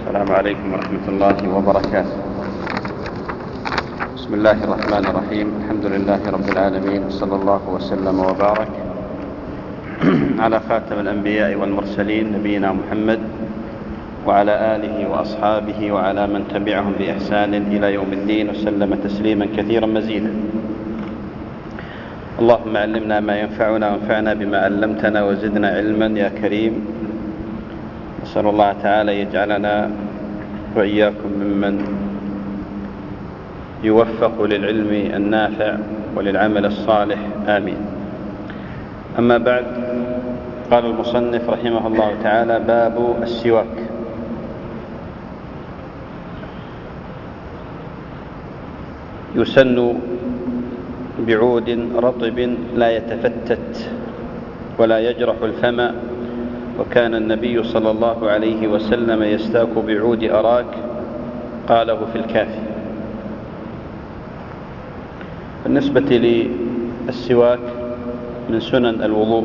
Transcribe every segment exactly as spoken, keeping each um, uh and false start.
السلام عليكم ورحمة الله وبركاته. بسم الله الرحمن الرحيم. الحمد لله رب العالمين، صلى الله وسلم وبارك على خاتم الأنبياء والمرسلين نبينا محمد وعلى آله وأصحابه وعلى من تبعهم بإحسان إلى يوم الدين، وسلم تسليما كثيرا مزيدا. اللهم علمنا ما ينفعنا وانفعنا بما علمتنا وزدنا علما يا كريم. نسأل الله تعالى يجعلنا وإياكم ممن يوفق للعلم النافع وللعمل الصالح، آمين. أما بعد، قال المصنف رحمه الله تعالى: باب السواك. يسن بعود رطب لا يتفتت ولا يجرح الفم، وكان النبي صلى الله عليه وسلم يستاك بعود أراك، قاله في الكافي. بالنسبة للسواك من سنن الوضوء،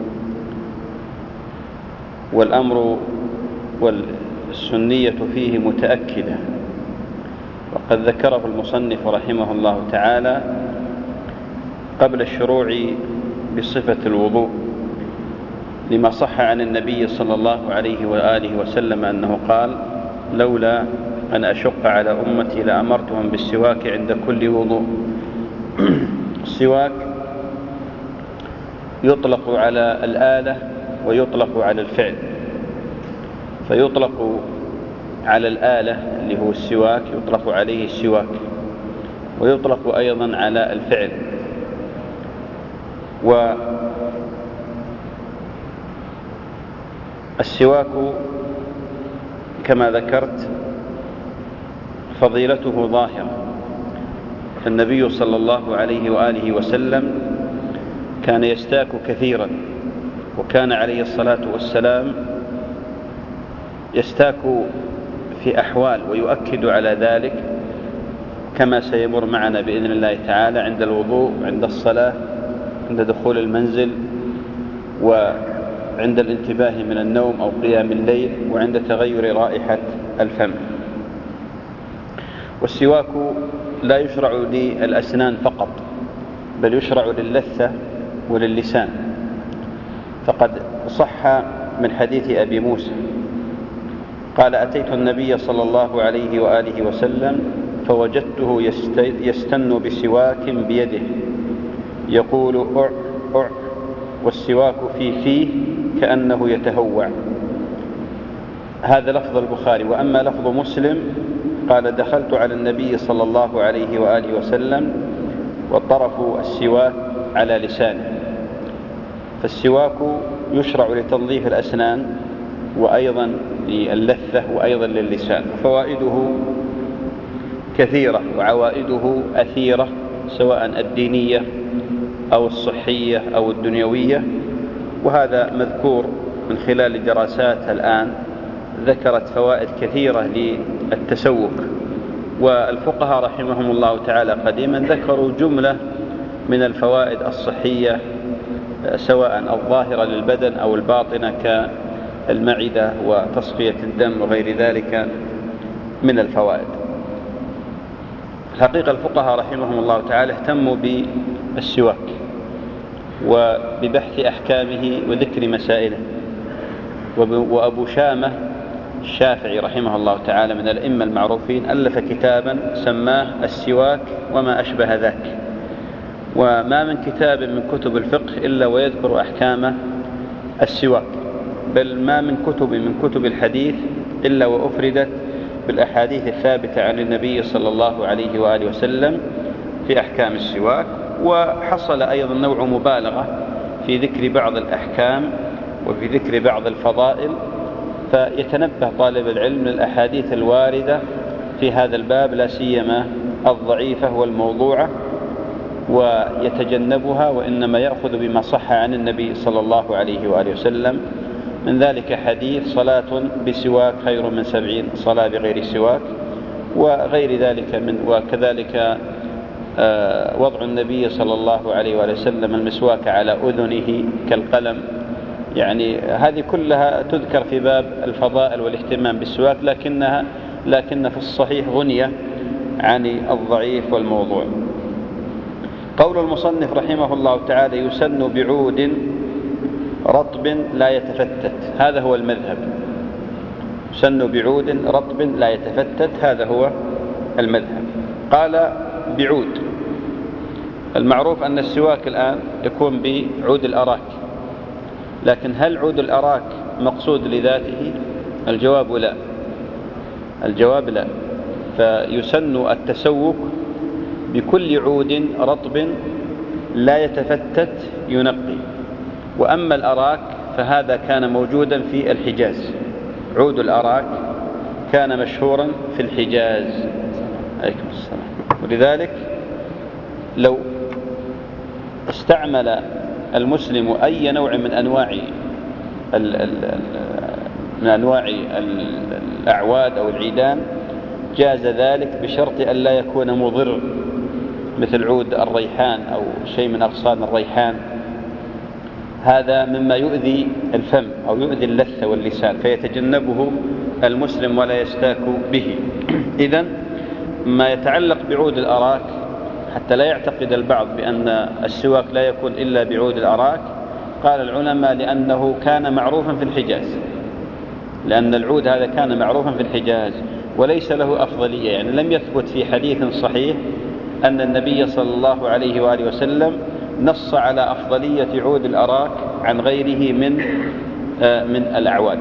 والأمر والسنية فيه متأكدة، وقد ذكره المصنف رحمه الله تعالى قبل الشروع بصفة الوضوء، لما صح عن النبي صلى الله عليه وآله وسلم أنه قال: لولا أن أشق على أمتي لأمرتهم بالسواك عند كل وضوء. السواك يطلق على الآلة ويطلق على الفعل، فيطلق على الآلة اللي هو السواك، يطلق عليه السواك، ويطلق أيضا على الفعل. والسواك كما ذكرت فضيلته ظاهرة، فالنبي صلى الله عليه وآله وسلم كان يستاك كثيرا، وكان عليه الصلاة والسلام يستاك في أحوال ويؤكد على ذلك، كما سيمر معنا بإذن الله تعالى عند الوضوء، عند الصلاة، عند دخول المنزل، وعند الانتباه من النوم أو قيام الليل، وعند تغير رائحة الفم. والسواك لا يشرع للأسنان فقط، بل يشرع للثة وللسان، فقد صح من حديث أبي موسى قال: أتيت النبي صلى الله عليه وآله وسلم فوجدته يستن بسواك بيده يقول: أع أع، والسواك في فيه كأنه يتهوع. هذا لفظ البخاري. وأما لفظ مسلم قال: دخلت على النبي صلى الله عليه وآله وسلم وطرف السواك على لسانه. فالسواك يشرع لتنظيف الأسنان، وأيضا للثة، وأيضا للسان. فوائده كثيرة وعوائده أثيرة، سواء الدينية أو الصحية أو الدنيوية، وهذا مذكور من خلال دراسات الآن ذكرت فوائد كثيرة للتسوك. والفقهاء رحمهم الله تعالى قديما ذكروا جملة من الفوائد الصحية، سواء الظاهرة للبدن أو الباطنة كالمعدة وتصفية الدم وغير ذلك من الفوائد. الحقيقة الفقهاء رحمهم الله تعالى اهتموا بالسواك وببحث أحكامه وذكر مسائله. وأبو شامة الشافعي رحمه الله تعالى من الأئمة المعروفين ألف كتابا سماه السواك وما أشبه ذاك. وما من كتاب من كتب الفقه إلا ويذكر أحكام السواك، بل ما من كتب من كتب الحديث إلا وأفردت بالأحاديث الثابتة عن النبي صلى الله عليه وآله وسلم في أحكام السواك. وحصل أيضا نوع مبالغة في ذكر بعض الأحكام وفي ذكر بعض الفضائل، فيتنبه طالب العلم للأحاديث الواردة في هذا الباب، لا سيما الضعيفة والموضوعة، ويتجنبها، وإنما يأخذ بما صح عن النبي صلى الله عليه وآله وسلم. من ذلك حديث: صلاة بسواك خير من سبعين صلاة بغير سواك، وغير ذلك من وكذلك وضع النبي صلى الله عليه وآله وسلم المسواك على أذنه كالقلم، يعني هذه كلها تذكر في باب الفضائل والاهتمام بالسواك، لكنها لكن في الصحيح غنية عن الضعيف والموضوع. قول المصنف رحمه الله تعالى: يسن بعود رطب لا يتفتت، هذا هو المذهب. يسن بعود رطب لا يتفتت، هذا هو المذهب. قال بعود، المعروف أن السواك الآن يكون بعود الأراك، لكن هل عود الأراك مقصود لذاته؟ الجواب لا، الجواب لا. فيسن التسوك بكل عود رطب لا يتفتت ينقي. وأما الأراك فهذا كان موجودا في الحجاز، عود الأراك كان مشهورا في الحجاز. عليكم السلام. ولذلك لو استعمل المسلم أي نوع من أنواع من أنواع الأعواد أو العيدان جاز ذلك بشرط أن لا يكون مضر، مثل عود الريحان أو شيء من أغصان الريحان، هذا مما يؤذي الفم أو يؤذي اللثة واللسان، فيتجنبه المسلم ولا يستاك به. إذن ما يتعلق بعود الأراك، حتى لا يعتقد البعض بأن السواك لا يكون إلا بعود الأراك، قال العلماء لأنه كان معروفا في الحجاز، لأن العود هذا كان معروفا في الحجاز وليس له أفضلية. يعني لم يثبت في حديث صحيح أن النبي صلى الله عليه وآله وسلم نص على أفضلية عود الأراك عن غيره من من الأعواد.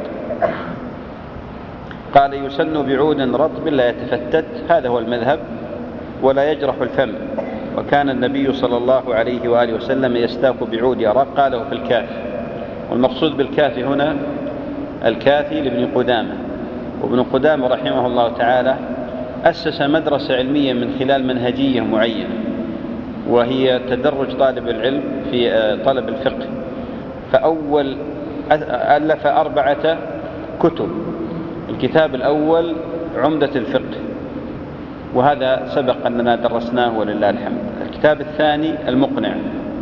قال: يسن بعود رطب لا يتفتت، هذا هو المذهب، ولا يجرح الفم. وكان النبي صلى الله عليه وآله وسلم يستاك بعود أراك، قاله في الكافي. والمقصود بالكافي هنا الكافي لابن قدامة. وابن قدامة رحمه الله تعالى أسس مدرسة علمية من خلال منهجية معينة، وهي تدرج طالب العلم في طلب الفقه. فأول ألف أربعة كتب. الكتاب الأول عمدة الفقه، وهذا سبق أننا درسناه ولله الحمد. الكتاب الثاني المقنع،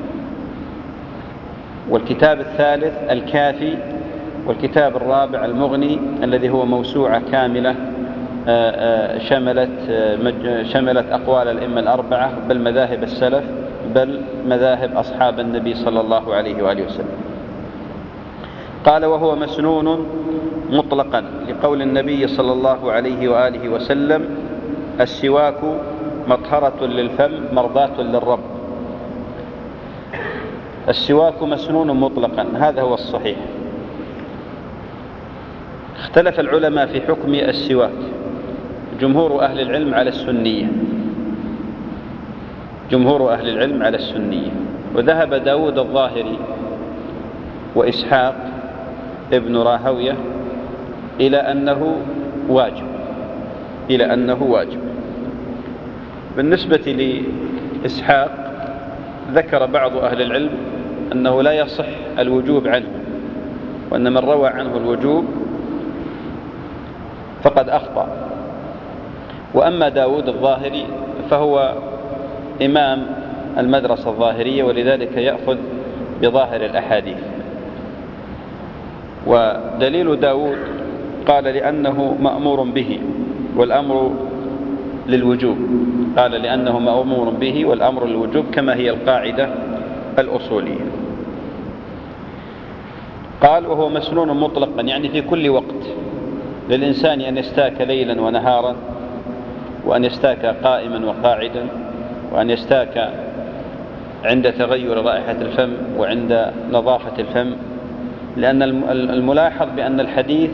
والكتاب الثالث الكافي، والكتاب الرابع المغني، الذي هو موسوعة كاملة شملت شملت أقوال الأئمة الأربعة، بل مذاهب السلف، بل مذاهب أصحاب النبي صلى الله عليه وآله وسلم. قال: وهو مسنون مطلقا، لقول النبي صلى الله عليه وآله وسلم: السواك مطهرة للفم مرضاة للرب. السواك مسنون مطلقا، هذا هو الصحيح. اختلف العلماء في حكم السواك. جمهور أهل العلم على السنية، جمهور أهل العلم على السنية. وذهب داود الظاهري وإسحاق ابن راهوية إلى أنه واجب، إلى أنه واجب. بالنسبة لإسحاق ذكر بعض أهل العلم أنه لا يصح الوجوب عنه، وأن من روى عنه الوجوب فقد أخطأ. وأما داود الظاهري فهو إمام المدرسة الظاهرية، ولذلك يأخذ بظاهر الأحاديث. ودليل داود قال: لأنه مأمور به والأمر للوجوب، قال لأنه مأمور به والأمر للوجوب، كما هي القاعدة الأصولية. قال: وهو مسنون مطلقا، يعني في كل وقت للإنسان أن يستاك ليلا ونهارا، وأن يستاك قائما وقاعدا، وأن يستاك عند تغير رائحة الفم وعند نظافة الفم. لأن الملاحظ بأن الحديث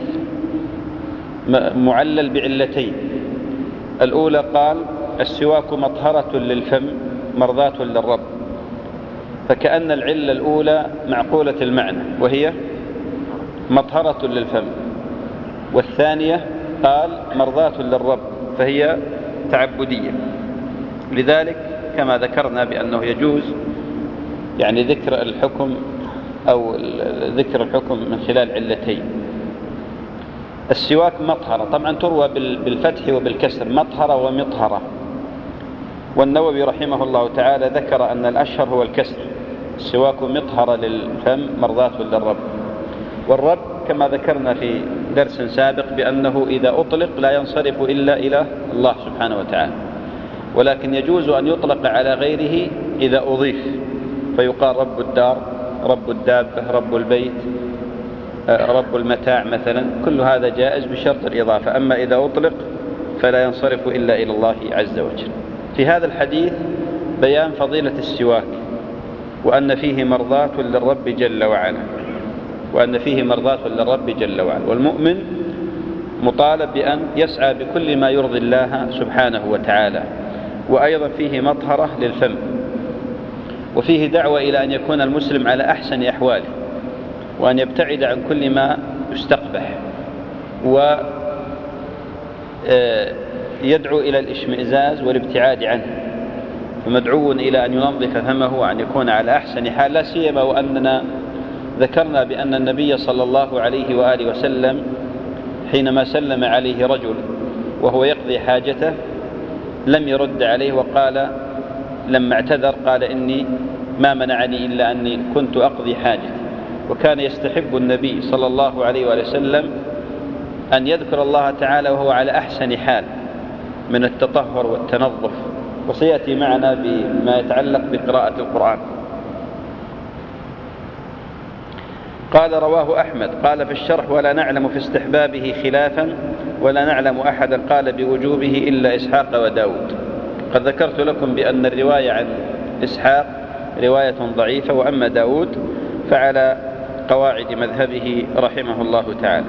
معلل بعلتين. الأولى قال: السواك مطهرة للفم مرضاة للرب، فكأن العلة الأولى معقولة المعنى وهي مطهرة للفم، والثانية قال مرضاة للرب فهي تعبدية. لذلك كما ذكرنا بأنه يجوز يعني ذكر الحكم أو ذكر الحكم من خلال علتين. السواك مطهرة، طبعا تروى بالفتح وبالكسر، مطهرة ومطهرة. والنووي رحمه الله تعالى ذكر أن الأشهر هو الكسر، السواك مطهرة للفم مرضاة للرب. والرب كما ذكرنا في درس سابق بأنه إذا أطلق لا ينصرف إلا إلى الله سبحانه وتعالى، ولكن يجوز أن يطلق على غيره إذا أضيف، فيقال رب الدار، رب الدابة، رب البيت، رب المتاع مثلا، كل هذا جائز بشرط الإضافة. أما إذا أطلق فلا ينصرف إلا إلى الله عز وجل. في هذا الحديث بيان فضيلة السواك، وأن فيه مرضاة للرب جل وعلا، وأن فيه مرضاة للرب جل وعلا، والمؤمن مطالب بأن يسعى بكل ما يرضي الله سبحانه وتعالى. وأيضا فيه مطهرة للفم، وفيه دعوة إلى أن يكون المسلم على أحسن أحواله، وأن يبتعد عن كل ما يستقبح، ويدعو إلى الاشمئزاز والابتعاد عنه، فمدعو إلى أن ينظف فمه وأن يكون على أحسن حال، لا سيما وأننا ذكرنا بأن النبي صلى الله عليه وآله وسلم حينما سلم عليه رجل وهو يقضي حاجته لم يرد عليه، وقال لما اعتذر قال إني ما منعني إلا أني كنت أقضي حاجتي. وكان يستحب النبي صلى الله عليه وآله وسلم أن يذكر الله تعالى وهو على أحسن حال من التطهر والتنظف، وسيأتي معنا بما يتعلق بقراءة القرآن. قال رواه أحمد قال في الشرح ولا نعلم في استحبابه خلافا، ولا نعلم أحدا قال بوجوبه إلا إسحاق وداود. قد ذكرت لكم بأن الرواية عن إسحاق رواية ضعيفة، وأما داود فعلى قواعد مذهبه رحمه الله تعالى.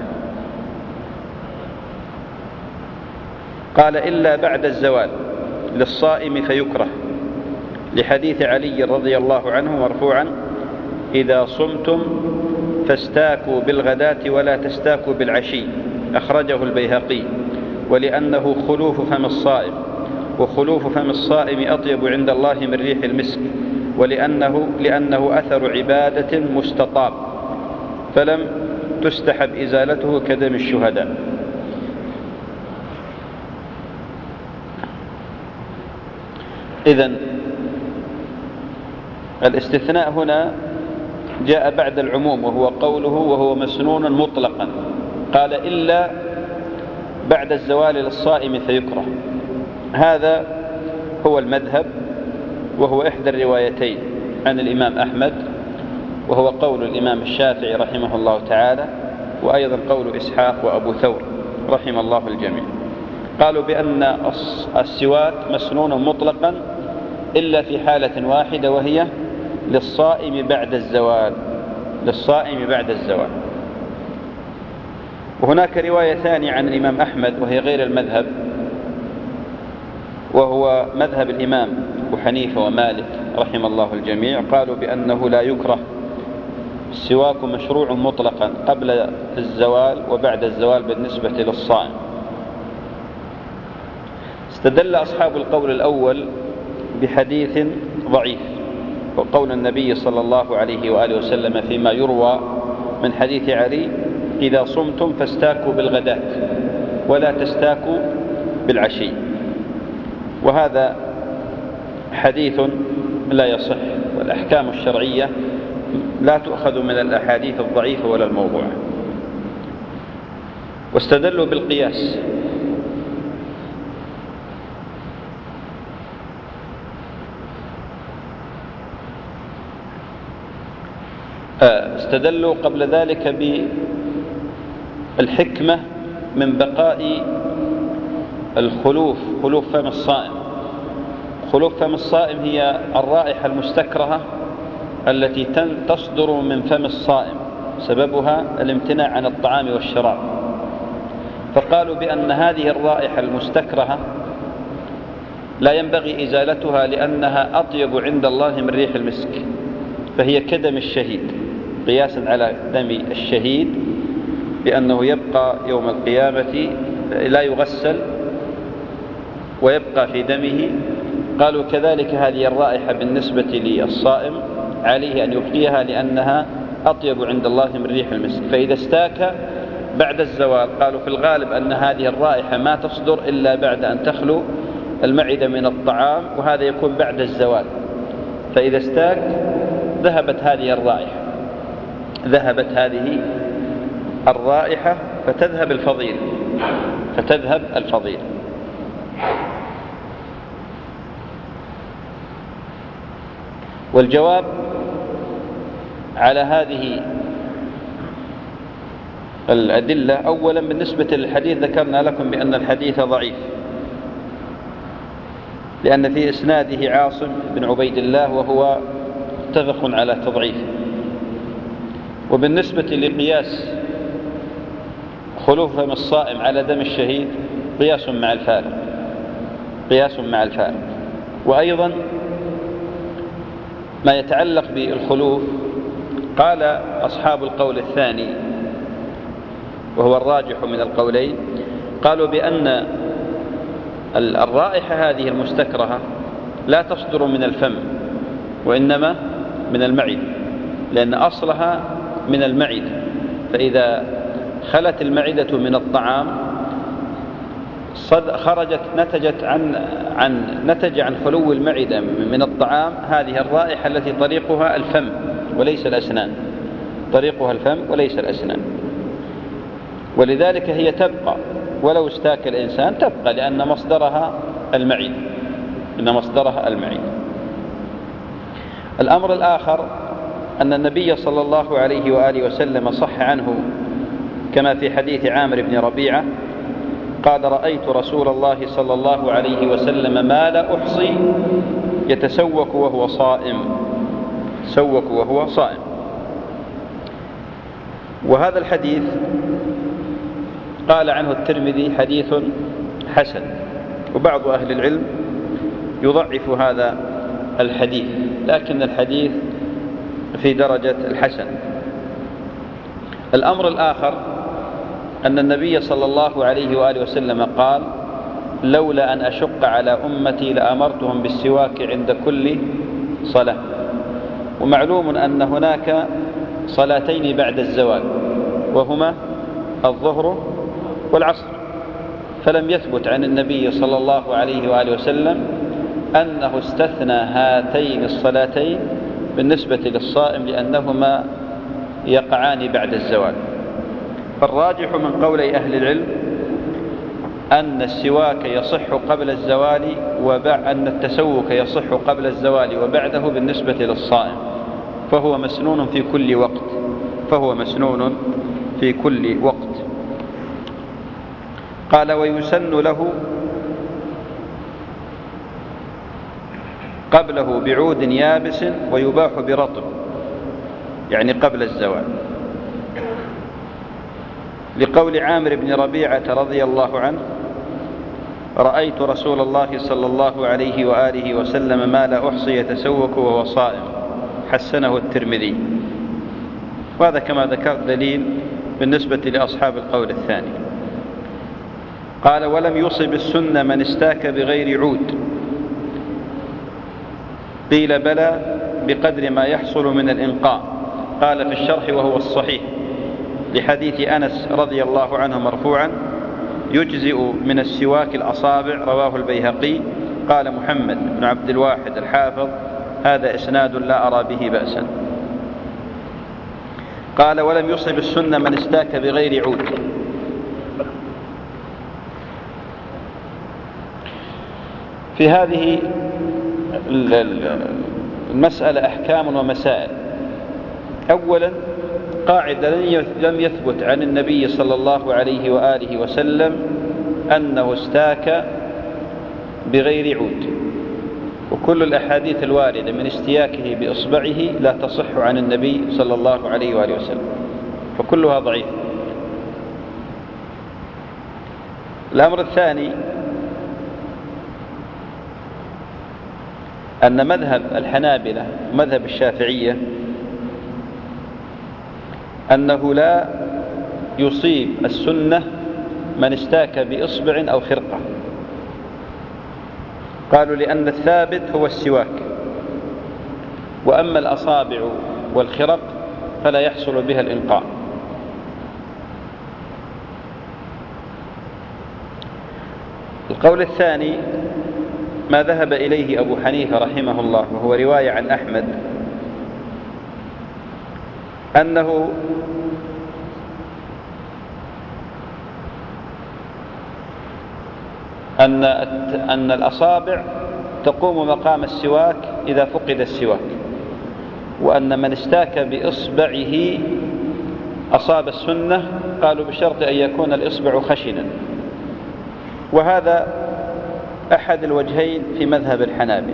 قال إلا بعد الزوال للصائم فيكره، لحديث علي رضي الله عنه مرفوعا إذا صمتم فاستاكوا بالغداة ولا تستاكوا بالعشي، أخرجه البيهقي، ولأنه خلوف فم الصائم، وخلوف فم الصائم أطيب عند الله من ريح المسك، ولأنه لأنه أثر عبادة مستطاب، فلم تستحب إزالته كدم الشهداء. إذن الاستثناء هنا جاء بعد العموم، وهو قوله وهو مسنون مطلقا، قال إلا بعد الزوال للصائم فيكره. هذا هو المذهب، وهو إحدى الروايتين عن الإمام أحمد، وهو قول الإمام الشافعي رحمه الله تعالى، وأيضا قول إسحاق وأبو ثور رحم الله الجميع. قالوا بأن السواك مسنون مطلقا إلا في حالة واحدة، وهي للصائم بعد الزوال، للصائم بعد الزوال. وهناك رواية ثانية عن الإمام أحمد وهي غير المذهب، وهو مذهب الإمام أبو حنيفة ومالك رحم الله الجميع، قالوا بأنه لا يكره، السواك مشروع مطلقا قبل الزوال وبعد الزوال بالنسبة للصائم. استدل أصحاب القول الأول بحديث ضعيف، وقول النبي صلى الله عليه وآله وسلم فيما يروى من حديث علي إذا صمتم فاستاكوا بالغداة ولا تستاكوا بالعشي، وهذا حديث لا يصح، والأحكام الشرعية لا تؤخذ من الأحاديث الضعيفة ولا الموضوعة. واستدلوا بالقياس، استدلوا قبل ذلك بالحكمة من بقاء الخلوف، خلوف فم الصائم. خلوف فم الصائم هي الرائحة المستكرهة التي تصدر من فم الصائم، سببها الامتناع عن الطعام والشراب، فقالوا بأن هذه الرائحة المستكرهة لا ينبغي إزالتها لأنها أطيب عند الله من ريح المسك، فهي كدم الشهيد، قياسا على دم الشهيد بأنه يبقى يوم القيامة لا يغسل ويبقى في دمه. قالوا كذلك هذه الرائحة بالنسبة للصائم عليه أن يبقيها لأنها أطيب عند الله من ريح المسك. فإذا استاك بعد الزوال، قالوا في الغالب أن هذه الرائحة ما تصدر إلا بعد أن تخلو المعدة من الطعام، وهذا يكون بعد الزوال، فإذا استاك ذهبت هذه الرائحة، ذهبت هذه الرائحة فتذهب الفضيلة فتذهب الفضيلة والجواب على هذه الأدلة: أولا بالنسبة للحديث ذكرنا لكم بأن الحديث ضعيف، لأن في إسناده عاصم بن عبيد الله وهو متفق على تضعيفه. وبالنسبة لقياس خلوف فم الصائم على دم الشهيد قياس مع الفارق قياس مع الفارق وأيضا ما يتعلق بالخلوف، قال أصحاب القول الثاني وهو الراجح من القولين، قالوا بأن الرائحة هذه المستكرهة لا تصدر من الفم وإنما من المعدة، لأن أصلها من المعدة، فإذا خلت المعدة من الطعام خرجت نتجت عن عن نتج عن خلو المعدة من الطعام هذه الرائحة التي طريقها الفم وليس الأسنان طريقها الفم وليس الأسنان، ولذلك هي تبقى ولو استاك الإنسان تبقى، لأن مصدرها المعدة إن مصدرها المعدة. الأمر الآخر أن النبي صلى الله عليه وآله وسلم صح عنه كما في حديث عامر بن ربيعة قال: رأيت رسول الله صلى الله عليه وسلم ما لا أحصي يتسوك وهو صائم سوك وهو صائم. وهذا الحديث قال عنه الترمذي حديث حسن، وبعض أهل العلم يضعف هذا الحديث، لكن الحديث في درجة الحسن. الأمر الآخر أن النبي صلى الله عليه وآله وسلم قال: لولا أن أشق على أمتي لأمرتهم بالسواك عند كل صلاة. ومعلوم أن هناك صلاتين بعد الزوال وهما الظهر والعصر، فلم يثبت عن النبي صلى الله عليه وآله وسلم أنه استثنى هاتين الصلاتين بالنسبة للصائم لأنهما يقعان بعد الزوال. فالراجح من قولي أهل العلم أن السواك يصح قبل الزوال وأن التسوك يصح قبل الزوال وبعده بالنسبة للصائم، فهو مسنون في كل وقت فهو مسنون في كل وقت. قال: ويسن له قبله بعود يابس ويباح برطب، يعني قبل الزوال، لقول عامر بن ربيعة رضي الله عنه: رأيت رسول الله صلى الله عليه وآله وسلم ما لا أحصي يتسوك وهو صائم، حسنه الترمذي. وهذا كما ذكرت دليل بالنسبة لأصحاب القول الثاني. قال: ولم يصب السنة من استاك بغير عود. قيل: بلى بقدر ما يحصل من الإنقاء. قال في الشرح: وهو الصحيح، لحديث أنس رضي الله عنه مرفوعا: يجزئ من السواك الأصابع، رواه البيهقي. قال محمد بن عبد الواحد الحافظ: هذا إسناد لا أرى به بأسا. قال: ولم يصب السنة من استاك بغير عود. في هذه المسألة أحكام ومسائل. أولا، قاعدة: لم يثبت عن النبي صلى الله عليه وآله وسلم أنه استاك بغير عود، وكل الأحاديث الواردة من استياكه بإصبعه لا تصح عن النبي صلى الله عليه وآله وسلم، فكلها ضعيف. الأمر الثاني أن مذهب الحنابلة ومذهب الشافعية أنه لا يصيب السنة من استاك بإصبع أو خرقة. قالوا: لأن الثابت هو السواك، وأما الأصابع والخرق فلا يحصل بها الإنقاء. القول الثاني ما ذهب إليه أبو حنيفة رحمه الله، وهو رواية عن أحمد، أنه أن أن الأصابع تقوم مقام السواك إذا فقد السواك، وأن من استاك بإصبعه أصاب السنة، قالوا بشرط أن يكون الإصبع خشنا. وهذا أحد الوجهين في مذهب الحنابلة،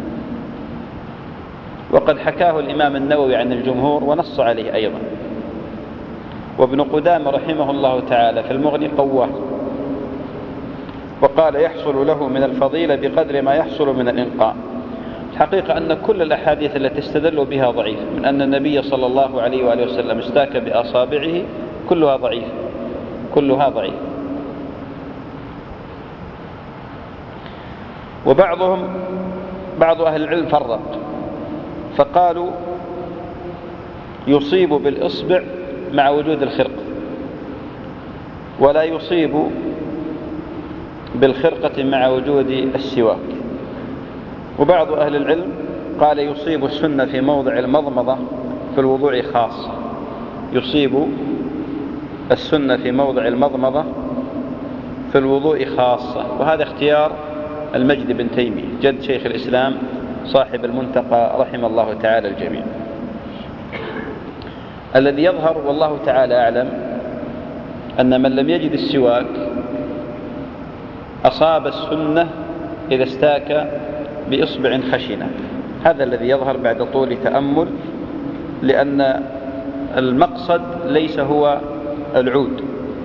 وقد حكاه الإمام النووي عن الجمهور ونص عليه أيضا، وابن قدامة رحمه الله تعالى في المغني قواه، وقال يحصل له من الفضيلة بقدر ما يحصل من الإنقاء. الحقيقة أن كل الأحاديث التي استدلوا بها ضعيف، من أن النبي صلى الله عليه وآله وسلم استاك بأصابعه كلها ضعيف كلها ضعيف. وبعضهم بعض أهل العلم فرق فقالوا يصيب بالإصبع مع وجود الخرقة، ولا يصيب بالخرقة مع وجود السواك. وبعض أهل العلم قال يصيب السنة في موضع المضمضة في الوضوء خاصة، يصيب السنة في موضع المضمضة في الوضوء خاصة. وهذا اختيار المجد بن تيمية جد شيخ الإسلام صاحب المنتقى رحمه الله تعالى الجميع. الذي يظهر والله تعالى أعلم أن من لم يجد السواك أصاب السنة إذا استاك بإصبع خشنة. هذا الذي يظهر بعد طول تأمل، لأن المقصد ليس هو العود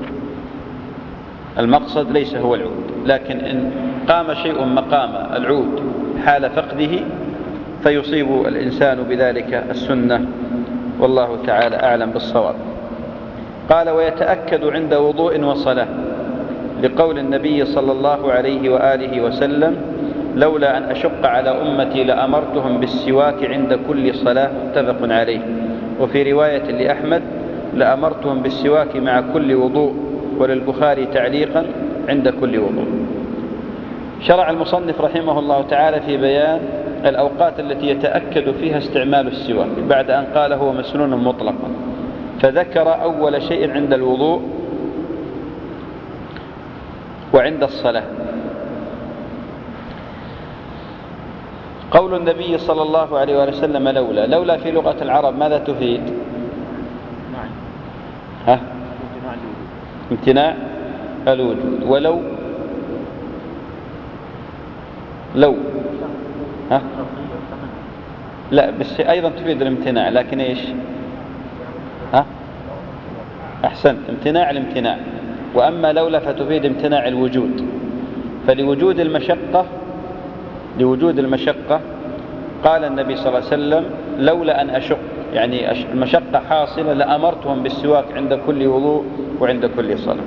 المقصد ليس هو العود لكن إن قام شيء مقام العود حال فقده فيصيب الإنسان بذلك السنة، والله تعالى أعلم بالصواب. قال ويتأكد عند وضوء وصلاة لقول النبي صلى الله عليه وآله وسلم لولا أن أشق على أمتي لأمرتهم بالسواك عند كل صلاة، متفق عليه. وفي رواية لأحمد لأمرتهم بالسواك مع كل وضوء، وللبخاري تعليقا عند كل وضوء. شرع المصنف رحمه الله تعالى في بيان الأوقات التي يتأكد فيها استعمال السواك بعد أن قال هو مسنون مطلقا، فذكر أول شيء عند الوضوء وعند الصلاة. قول النبي صلى الله عليه وسلم لولا لولا في لغة العرب ماذا تفيد؟ ها؟ امتناع الوجود. ولو لو ها؟ لا بس أيضا تفيد الامتناع، لكن إيش؟ ها؟ أحسنت، امتناع الامتناع. وأما لولا فتفيد امتناع الوجود. فلوجود المشقة لوجود المشقة قال النبي صلى الله عليه وسلم لولا أن أشق، يعني المشقة حاصلة لأمرتهم بالسواك عند كل وضوء وعند كل صلاة.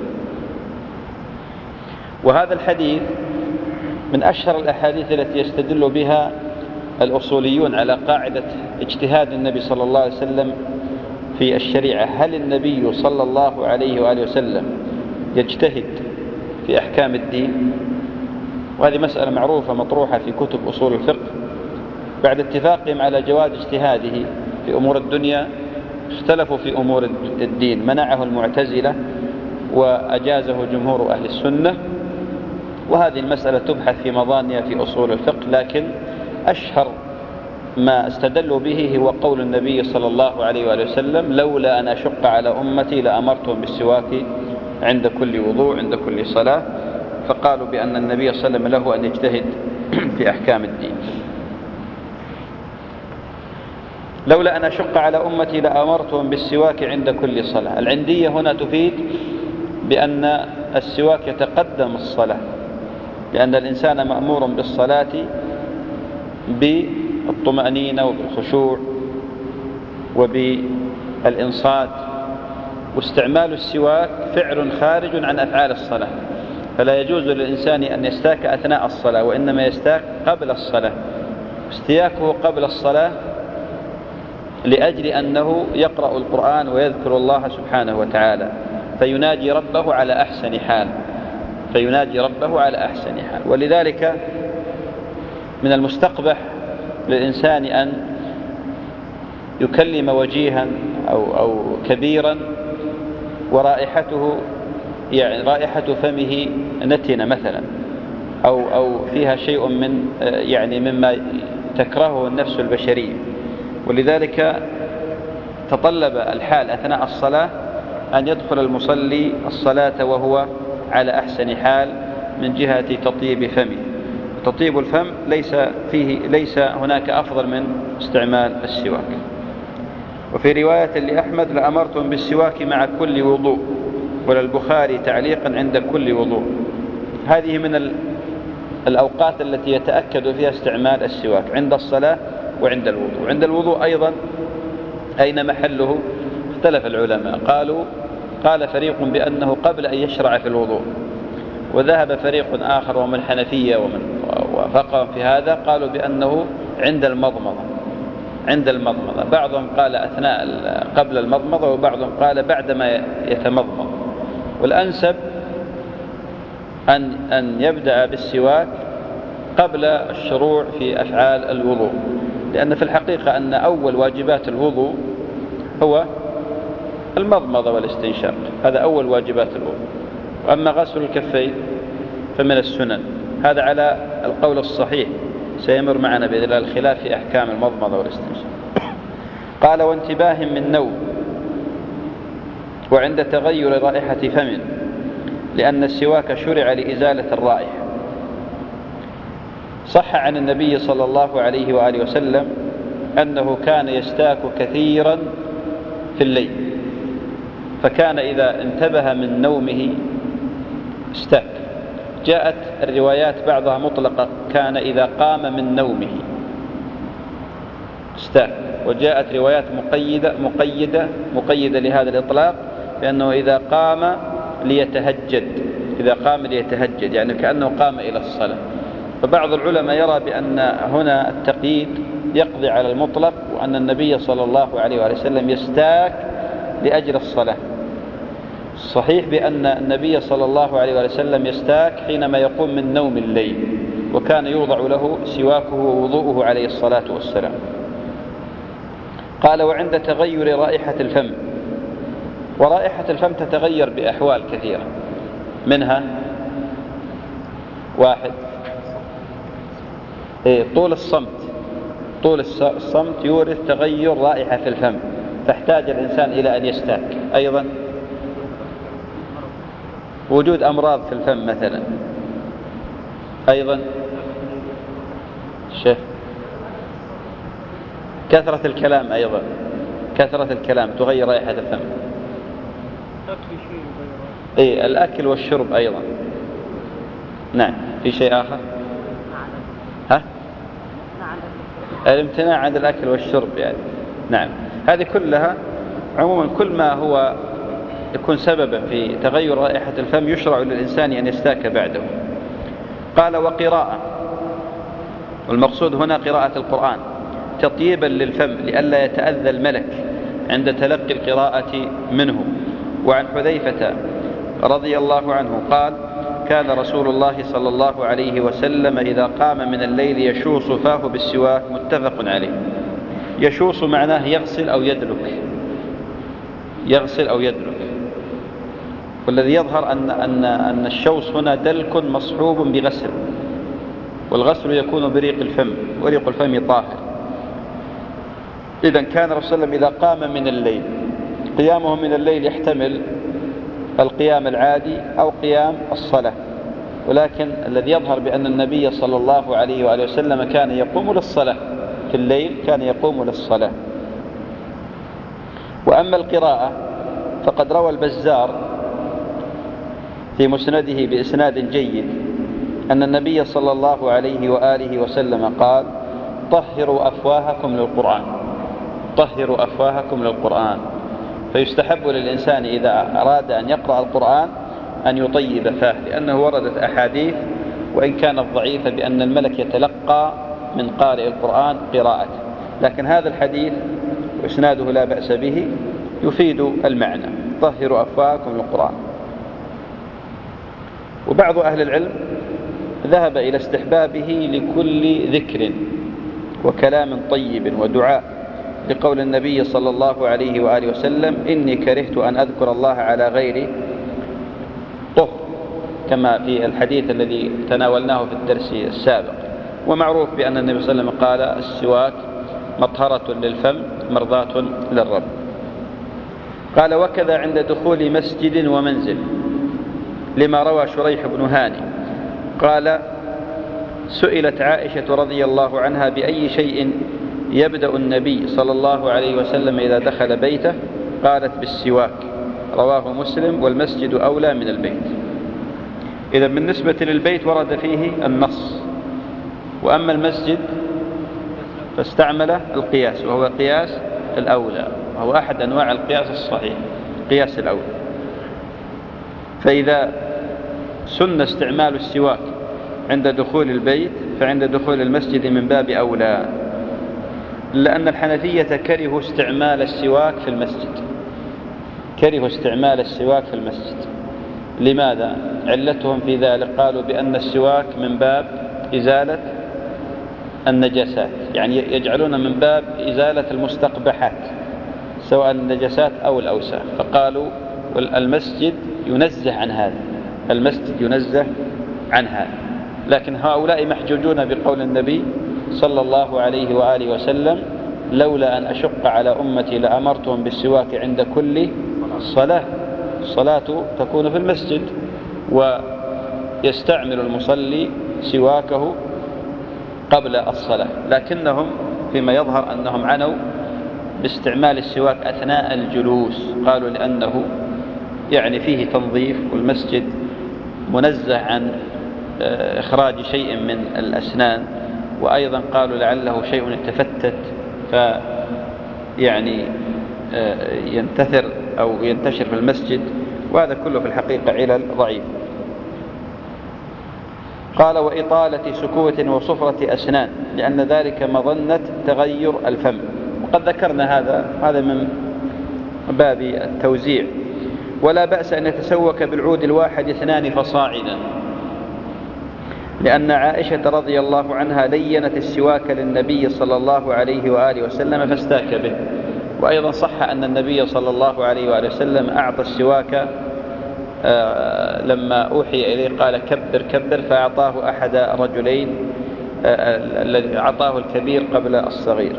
وهذا الحديث من أشهر الأحاديث التي يستدل بها الأصوليون على قاعدة اجتهاد النبي صلى الله عليه وسلم في الشريعة. هل النبي صلى الله عليه وآله وسلم يجتهد في أحكام الدين؟ وهذه مسألة معروفة مطروحة في كتب أصول الفقه. بعد اتفاقهم على جواز اجتهاده في أمور الدنيا اختلفوا في أمور الدين، منعه المعتزلة وأجازه جمهور أهل السنة. وهذه المسألة تبحث في مظانها في أصول الفقه، لكن أشهر ما استدلوا به هو قول النبي صلى الله عليه وآله وسلم لولا أن أشق على أمتي لأمرتهم بالسواك عند كل وضوء عند كل صلاة، فقالوا بأن النبي صلى الله عليه وسلم له أن يجتهد في أحكام الدين. لولا أن أشق على أمتي لأمرتهم بالسواك عند كل صلاة. العندية هنا تفيد بأن السواك يتقدم الصلاة، لأن الإنسان مأمور بالصلاة بالطمأنينة وبالخشوع وبالإنصات، واستعمال السواك فعل خارج عن أفعال الصلاة، فلا يجوز للإنسان أن يستاك أثناء الصلاة، وإنما يستاك قبل الصلاة. استياكه قبل الصلاة لأجل أنه يقرأ القرآن ويذكر الله سبحانه وتعالى، فيناجي ربه على أحسن حال فيناجي ربه على أحسن حال. ولذلك من المستقبح للإنسان أن يكلم وجيها أو, أو كبيرا ورائحته يعني رائحة فمه نتنة مثلا، أو أو فيها شيء من يعني مما تكرهه النفس البشرية، ولذلك تطلب الحال أثناء الصلاة أن يدخل المصلي الصلاة وهو على أحسن حال من جهة تطيب فمه. تطيب الفم ليس فيه ليس هناك أفضل من استعمال السواك. وفي رواية لأحمد: لأمرتم بالسواك مع كل وضوء، وللبخاري تعليقا: عند كل وضوء. هذه من الأوقات التي يتأكد فيها استعمال السواك: عند الصلاة وعند الوضوء. عند الوضوء أيضا أين محله؟ اختلف العلماء، قالوا قال فريق بأنه قبل أن يشرع في الوضوء، وذهب فريق آخر ومن الحنفية ومن وافقهم في هذا قالوا بأنه عند المضمضة عند المضمضة بعضهم قال أثناء قبل المضمضة، وبعضهم قال بعدما يتمضمض. والأنسب أن أن يبدأ بالسواك قبل الشروع في أفعال الوضوء، لأن في الحقيقة أن أول واجبات الوضوء هو المضمضة والاستنشاق، هذا أول واجبات الوضوء. وأما غسل الكفين فمن السنن، هذا على القول الصحيح، سيمر معنا بإذن الله الخلاف في أحكام المضمضة والاستنشاق. قال: وانتباه من نوم، وعند تغير رائحة فم، لأن السواك شرع لإزالة الرائحة. صح عن النبي صلى الله عليه وآله وسلم أنه كان يستاك كثيرا في الليل، فكان إذا انتبه من نومه استاك. جاءت الروايات بعضها مطلقة: كان إذا قام من نومه استاك. وجاءت روايات مقيدة مقيدة مقيدة لهذا الإطلاق بأنه إذا قام ليتهجد إذا قام ليتهجد يعني كأنه قام إلى الصلاة. فبعض العلماء يرى بأن هنا التقييد يقضي على المطلق، وأن النبي صلى الله عليه وآله وسلم يستاك لأجل الصلاة. صحيح بأن النبي صلى الله عليه وسلم يستاك حينما يقوم من نوم الليل، وكان يوضع له سواكه ووضوءه عليه الصلاة والسلام. قال: وعند تغير رائحة الفم. ورائحة الفم تتغير بأحوال كثيرة، منها: واحد، طول الصمت طول الصمت يورث تغير رائحة في الفم، فاحتاج الإنسان إلى أن يستاك. أيضا وجود أمراض في الفم مثلا. أيضا شيء كثرة الكلام، أيضا كثرة الكلام تغير رائحة الفم. إيه الأكل والشرب أيضا. نعم. في شيء آخر؟ ها؟ الامتناع عن الأكل والشرب يعني. نعم. هذه كلها عموما كل ما هو يكون سببا في تغير رائحة الفم يشرع للإنسان أن يستاك بعده. قال: وقراءة. والمقصود هنا قراءة القرآن تطييبا للفم لئلا يتأذى الملك عند تلقي القراءة منه. وعن حذيفة رضي الله عنه قال: كان رسول الله صلى الله عليه وسلم إذا قام من الليل يشوص فاه بالسواك. متفق عليه. يشوص معناه يغسل أو يدلك يغسل أو يدلك والذي يظهر أن, أن, أن الشوص هنا دلك مصحوب بغسل، والغسل يكون بريق الفم، وريق الفم طاهر. إذن كان رسول الله إذا قام من الليل، قيامه من الليل يحتمل القيام العادي أو قيام الصلاة، ولكن الذي يظهر بأن النبي صلى الله عليه وآله وسلم كان يقوم للصلاة في الليل، كان يقوم للصلاة. وأما القراءة فقد روى البزار في مسنده بإسناد جيد أن النبي صلى الله عليه وآله وسلم قال: طهروا أفواهكم للقرآن طهروا أفواهكم للقرآن. فيستحب للإنسان إذا أراد أن يقرأ القرآن أن يطيب فاه، لأنه وردت أحاديث وإن كانت ضعيفة بأن الملك يتلقى من قارئ القرآن قراءته، لكن هذا الحديث وإسناده لا بأس به يفيد المعنى: طهروا أفواهكم للقرآن. وبعض أهل العلم ذهب إلى استحبابه لكل ذكر وكلام طيب ودعاء، لقول النبي صلى الله عليه وآله وسلم: إني كرهت أن أذكر الله على غير طهر كما في الحديث الذي تناولناه في الدرس السابق. ومعروف بأن النبي صلى الله عليه وسلم قال السواك مطهرة للفم مرضاة للرب. قال وكذا عند دخول مسجد ومنزل، لما روى شريح بن هاني قال سئلت عائشة رضي الله عنها بأي شيء يبدأ النبي صلى الله عليه وسلم إذا دخل بيته؟ قالت بالسواك، رواه مسلم، والمسجد أولى من البيت. إذا بالنسبة للبيت ورد فيه النص، وأما المسجد فاستعمل القياس، وهو قياس الأولى، وهو أحد أنواع القياس الصحيح، قياس الأولى. فإذا سن استعمال السواك عند دخول البيت فعند دخول المسجد من باب أولى، لأن الحنفية كرهوا استعمال السواك في المسجد، كرهوا استعمال السواك في المسجد. لماذا؟ علتهم في ذلك قالوا بأن السواك من باب إزالة النجاسات، يعني يجعلون من باب إزالة المستقبحات سواء النجاسات أو الأوساخ، فقالوا المسجد ينزه عن هذا، المسجد ينزه عن هذا. لكن هؤلاء محجوجون بقول النبي صلى الله عليه وآله وسلم لولا أن أشق على أمتي لأمرتهم بالسواك عند كل صلاة. الصلاة تكون في المسجد، ويستعمل المصلي سواكه قبل الصلاة، لكنهم فيما يظهر أنهم عنوا باستعمال السواك أثناء الجلوس، قالوا لأنه يعني فيه تنظيف، والمسجد منزه عن إخراج شيء من الأسنان، وأيضا قالوا لعله شيء يتفتت فيعني ينتثر أو ينتشر في المسجد، وهذا كله في الحقيقة علل ضعيف. قال وإطالة سكوة وصفرة أسنان، لأن ذلك مظنة تغير الفم، وقد ذكرنا هذا هذا من باب التوزيع. ولا بأس أن يتسوك بالعود الواحد اثنان فصاعدا، لأن عائشة رضي الله عنها لينت السواك للنبي صلى الله عليه وآله وسلم فاستاك به. وأيضا صح أن النبي صلى الله عليه وآله وسلم أعطى السواك آه لما أوحي إليه قال كبر كبر، فأعطاه أحد رجلين الذي آه أعطاه الكبير قبل الصغير.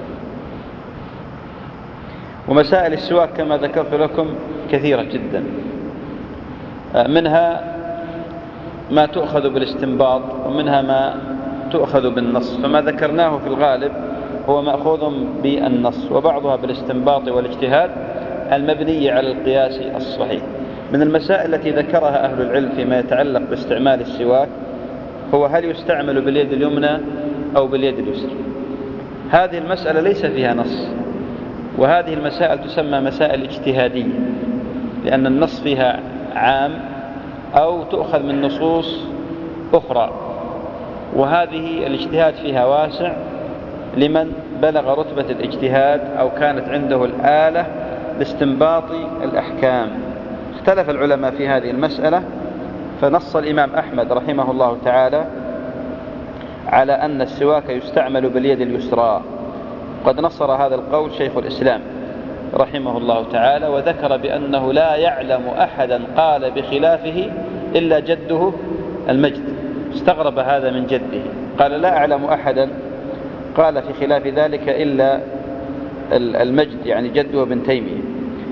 ومسائل السواك كما ذكرت لكم كثيرة جدا، آه منها ما تؤخذ بالاستنباط، ومنها ما تؤخذ بالنص، فما ذكرناه في الغالب هو مأخوذ بالنص، وبعضها بالاستنباط والاجتهاد المبني على القياس الصحيح. من المسائل التي ذكرها أهل العلم فيما يتعلق باستعمال السواك هو هل يستعمل باليد اليمنى أو باليد اليسرى. هذه المسألة ليس فيها نص، وهذه المسائل تسمى مسائل اجتهادية، لأن النص فيها عام أو تؤخذ من نصوص أخرى، وهذه الاجتهاد فيها واسع لمن بلغ رتبة الاجتهاد أو كانت عنده الآلة لاستنباط الأحكام. اختلف العلماء في هذه المسألة، فنص الإمام أحمد رحمه الله تعالى على أن السواك يستعمل باليد اليسرى. قد نصر هذا القول شيخ الإسلام رحمه الله تعالى، وذكر بأنه لا يعلم أحدا قال بخلافه إلا جده المجد. استغرب هذا من جده، قال لا أعلم أحدا قال في خلاف ذلك إلا المجد، يعني جده ابن تيمية.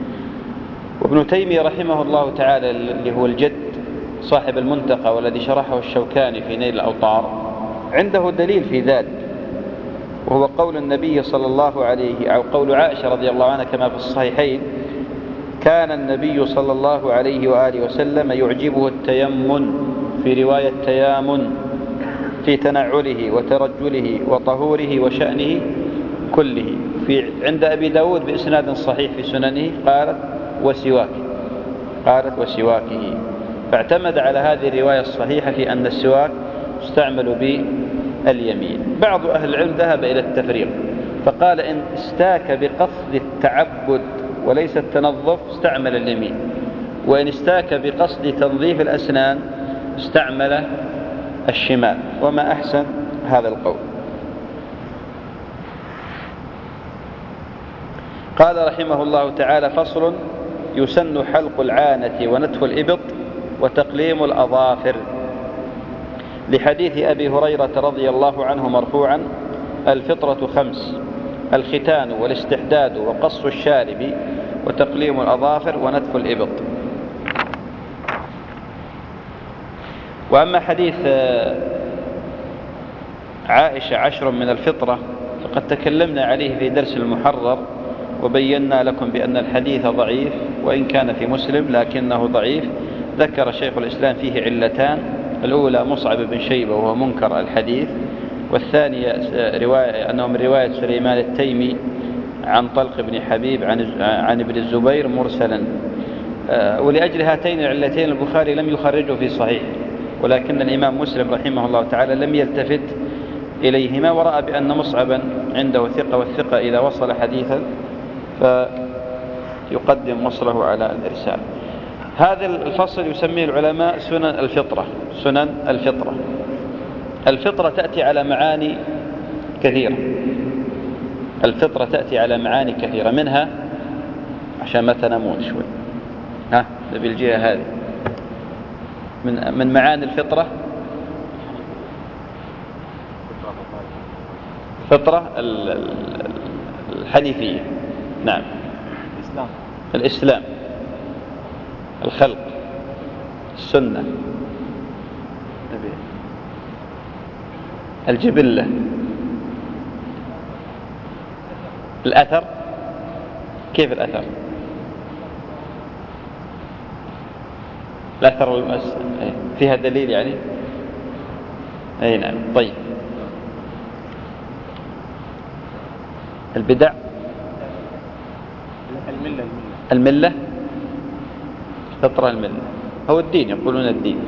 وابن تيمية رحمه الله تعالى اللي هو الجد صاحب المنتقى والذي شرحه الشوكاني في نيل الأوطار عنده دليل في ذلك، وهو قول النبي صلى الله عليه أو قول عائشة رضي الله عنها كما في الصحيحين: كان النبي صلى الله عليه وآله وسلم يعجبه التيمن، في رواية تيامن، في تنعله وترجله وطهوره وشأنه كله. في عند أبي داود بإسناد صحيح في سننه قالت وسواك، قالت وسواكه، فاعتمد على هذه الرواية الصحيحة في أن السواك يستعمل باليمين. بعض أهل العلم ذهب إلى التفريق، فقال إن استاك بقصد التعبد وليس التنظف استعمل اليمين، وإن استاك بقصد تنظيف الأسنان استعمل الشمال، وما أحسن هذا القول. قال رحمه الله تعالى: فصل: يسن حلق العانة ونتف الإبط وتقليم الأظافر، لحديث أبي هريرة رضي الله عنه مرفوعا: الفطرة خمس: الختان والاستحداد وقص الشارب وتقليم الأظافر ونتف الإبط. وأما حديث عائشة عشر من الفطرة فقد تكلمنا عليه في درس المحرر، وبينا لكم بأن الحديث ضعيف، وإن كان في مسلم لكنه ضعيف. ذكر شيخ الإسلام فيه علتان: الأولى مصعب بن شيبة وهو منكر الحديث، والثانية رواية أنه من رواية سليمان التيمي عن طلق بن حبيب عن عن ابن الزبير مرسلا. ولأجل هاتين العلتين البخاري لم يخرجه في صحيح، ولكن الإمام مسلم رحمه الله تعالى لم يلتفت إليهما، ورأى بأن مصعبا عنده ثقة، والثقة إذا وصل حديثا فيقدم وصله على الإرسال. هذا الفصل يسميه العلماء سنن الفطرة. سنن الفطرة. الفطرة تأتي على معاني كثيرة. الفطرة تأتي على معاني كثيرة، منها عشان ما تنامون شوي، ها بالجهة هذه من من معاني الفطرة فطرة الحنيفية. نعم. الإسلام. الإسلام، الخلق، السنة، الجبلة، الأثر. كيف الأثر؟ الأثر فيها دليل يعني؟ أي نعم. طيب، البدع، الملة. الملة فطرة الملة هو الدين، يقولون الدين.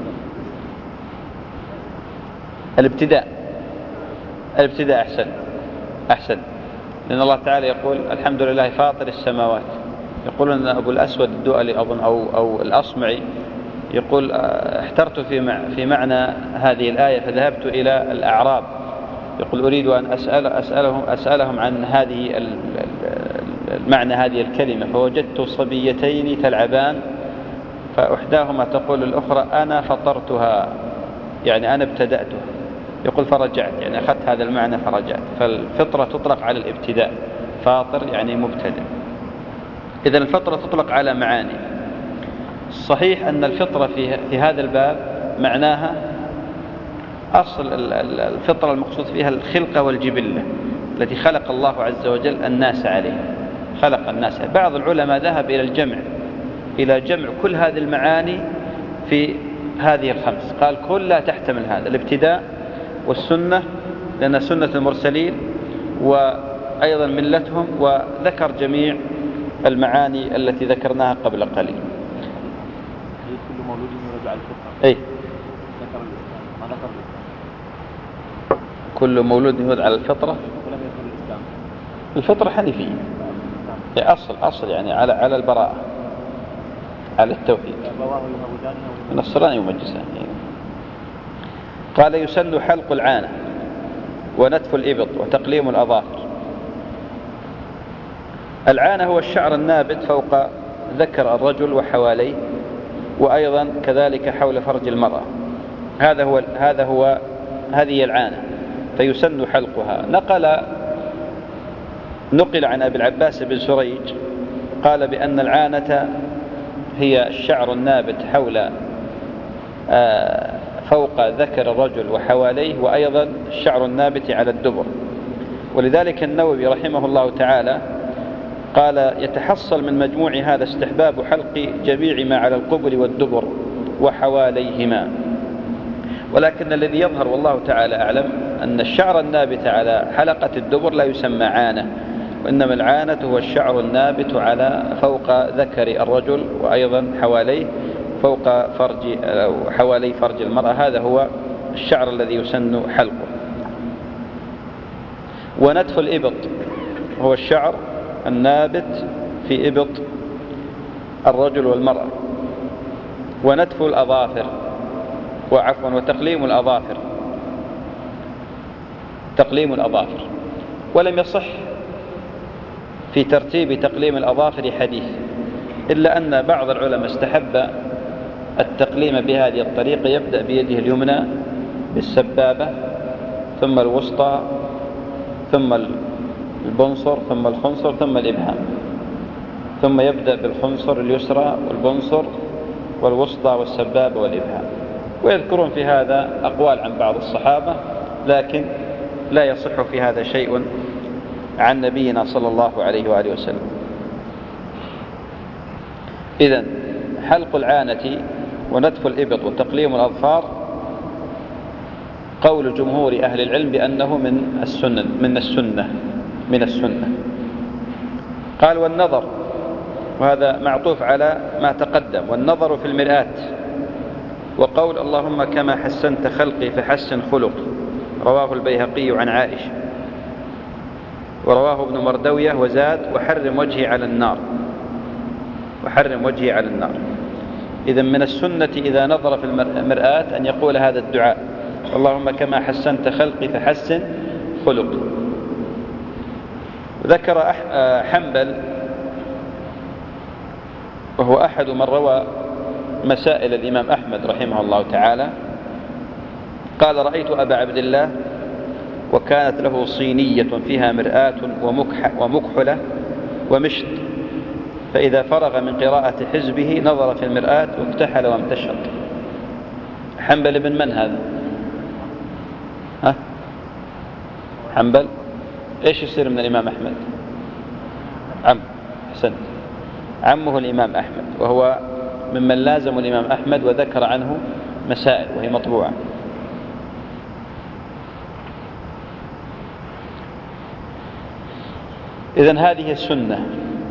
الابتداء. الابتداء أحسن أحسن لأن الله تعالى يقول: الحمد لله فاطر السماوات. يقول أن أبو الأسود الدؤلي أظن أو أو الأصمعي يقول: احترت في في معنى هذه الآية فذهبت إلى الأعراب، يقول: أريد أن أسأل أسألهم أسألهم عن هذه المعنى هذه الكلمة، فوجدت صبيتين تلعبان، فإحداهما تقول الأخرى: أنا فطرتها، يعني أنا ابتدأتها. يقول: فرجعت، يعني أخذت هذا المعنى فرجعت. فالفطرة تطلق على الابتداء، فاطر يعني مبتدأ. إذن الفطرة تطلق على معاني. صحيح أن الفطرة في في هذا الباب معناها أصل الفطرة المقصود فيها الخلقة والجبلة التي خلق الله عز وجل الناس عليه، خلق الناس. بعض العلماء ذهب إلى الجمع إلى جمع كل هذه المعاني في هذه الخمس، قال كلها تحتمل هذا: الابتداء والسنة لأن سنة المرسلين، وأيضا ملتهم، وذكر جميع المعاني التي ذكرناها قبل قليل. كل مولود يولد على الفطرة. أي ذكر الإسلام، ما ذكر الإسلام. كل مولود يولد على الفطرة. ولم يذكر الإسلام. الفطرة حنيفية، هي أصل أصل يعني على على البراءة، على التوحيد. النصراني ومجسان. قال: يسن حلق العانة ونتف الإبط وتقليم الأظافر. العانة هو الشعر النابت فوق ذكر الرجل وحواليه، وأيضا كذلك حول فرج المرأة. هذا هو هذا هو هذه العانة، فيسن حلقها. نقل نقل عن أبي العباس بن سريج قال بأن العانة هي الشعر النابت حول فوق ذكر الرجل وحواليه، وأيضا الشعر النابت على الدبر. ولذلك النووي رحمه الله تعالى قال: يتحصل من مجموع هذا استحباب حلق جميع ما على القبل والدبر وحواليهما. ولكن الذي يظهر والله تعالى أعلم أن الشعر النابت على حلقة الدبر لا يسمى عانة، وإنما العانة هو الشعر النابت على فوق ذكر الرجل وأيضا حواليه فوق فرج أو حوالي فرج المرأة. هذا هو الشعر الذي يسن حلقه. ونتف الإبط هو الشعر النابت في إبط الرجل والمرأة. ونتف الأظافر وعفوا وتقليم الأظافر تقليم الأظافر ولم يصح في ترتيب تقليم الأظافر حديث، إلا أن بعض العلماء استحب التقليم بهذه الطريقة يبدأ بيده اليمنى بالسبابة، ثم الوسطى، ثم البنصر، ثم الخنصر، ثم الإبهام، ثم يبدأ بالخنصر اليسرى والبنصر والوسطى والسبابة والإبهام. ويذكرون في هذا أقوال عن بعض الصحابة، لكن لا يصح في هذا شيء عن نبينا صلى الله عليه وآله وسلم. إذن حلق العانة ونتف الإبط وتقليم الأظفار قول جمهور أهل العلم بأنه من السنة من السنة من السنة. قال والنظر، وهذا معطوف على ما تقدم، والنظر في المرآة، وقول اللهم كما حسنت خلقي فحسن خلقي، رواه البيهقي عن عائشة، ورواه ابن مردوية وزاد وحرم وجهي على النار، وحرم وجهي على النار. إذن من السنة إذا نظر في المرآة أن يقول هذا الدعاء: اللهم كما حسنت خلقي فحسن خلقي. ذكر حنبل وهو أحد من روى مسائل الإمام أحمد رحمه الله تعالى، قال: رأيت أبا عبد الله وكانت له صينية فيها مرآة ومكحلة ومشط، فإذا فرغ من قراءة حزبه نظر في المرآة واكتحل وامتشط. حنبل بن من هذا؟ ها؟ حنبل إيش يصير من الإمام أحمد؟ عم حسن عمه الإمام أحمد، وهو ممن لازم الإمام أحمد، وذكر عنه مسائل وهي مطبوعة. إذن هذه السنة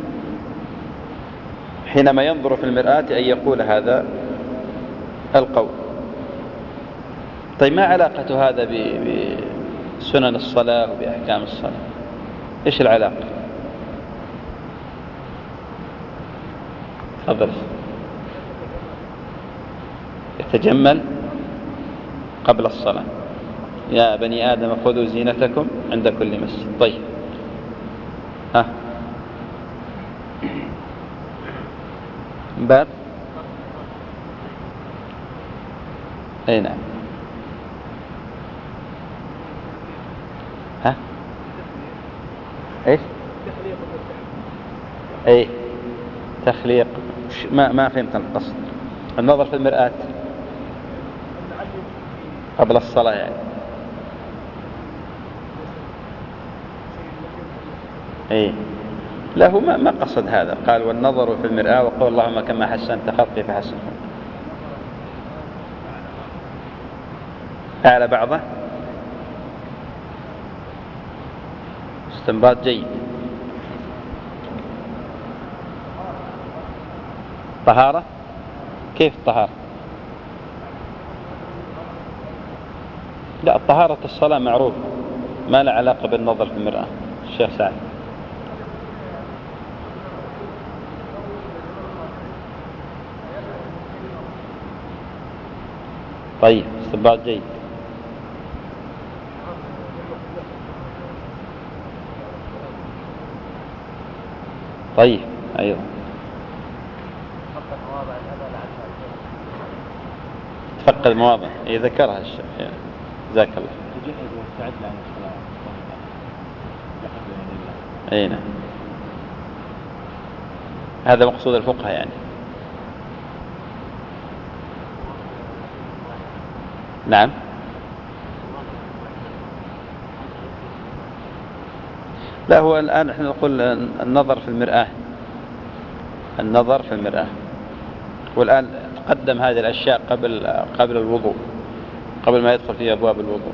حينما ينظر في المرآة أن يقول هذا القول. طيب ما علاقة هذا بسنن الصلاة وبأحكام الصلاة؟ إيش العلاقة؟ تفضل. يتجمل قبل الصلاة. يا بني آدم خذوا زينتكم عند كل مسجد. طيب ها باب أي نعم. ها إيش أي تخليق؟ ما ما فهمت القصد. النظر في المرآة قبل الصلاة يعني. إيه لا، هو ما قصد هذا. قال والنظر في المرآة وقول اللهم كما حسنت خلقي فحسن خلقي. أعلى بعضه استنباط جيد. طهارة؟ كيف الطهارة؟ لا، طهارة الصلاة معروف، ما له علاقة بالنظر في المرآة. الشيخ سعد. طيب استنباط جيد. طيب أيضا تفقد مواضع ذكرها الشيخ جزاك الله. أي نعم، هذا مقصود الفقهاء يعني. نعم. لا، هو الآن نحن نقول النظر في المرآة، النظر في المرآة، والآن تقدم هذه الأشياء قبل قبل الوضوء، قبل ما يدخل في أبواب الوضوء.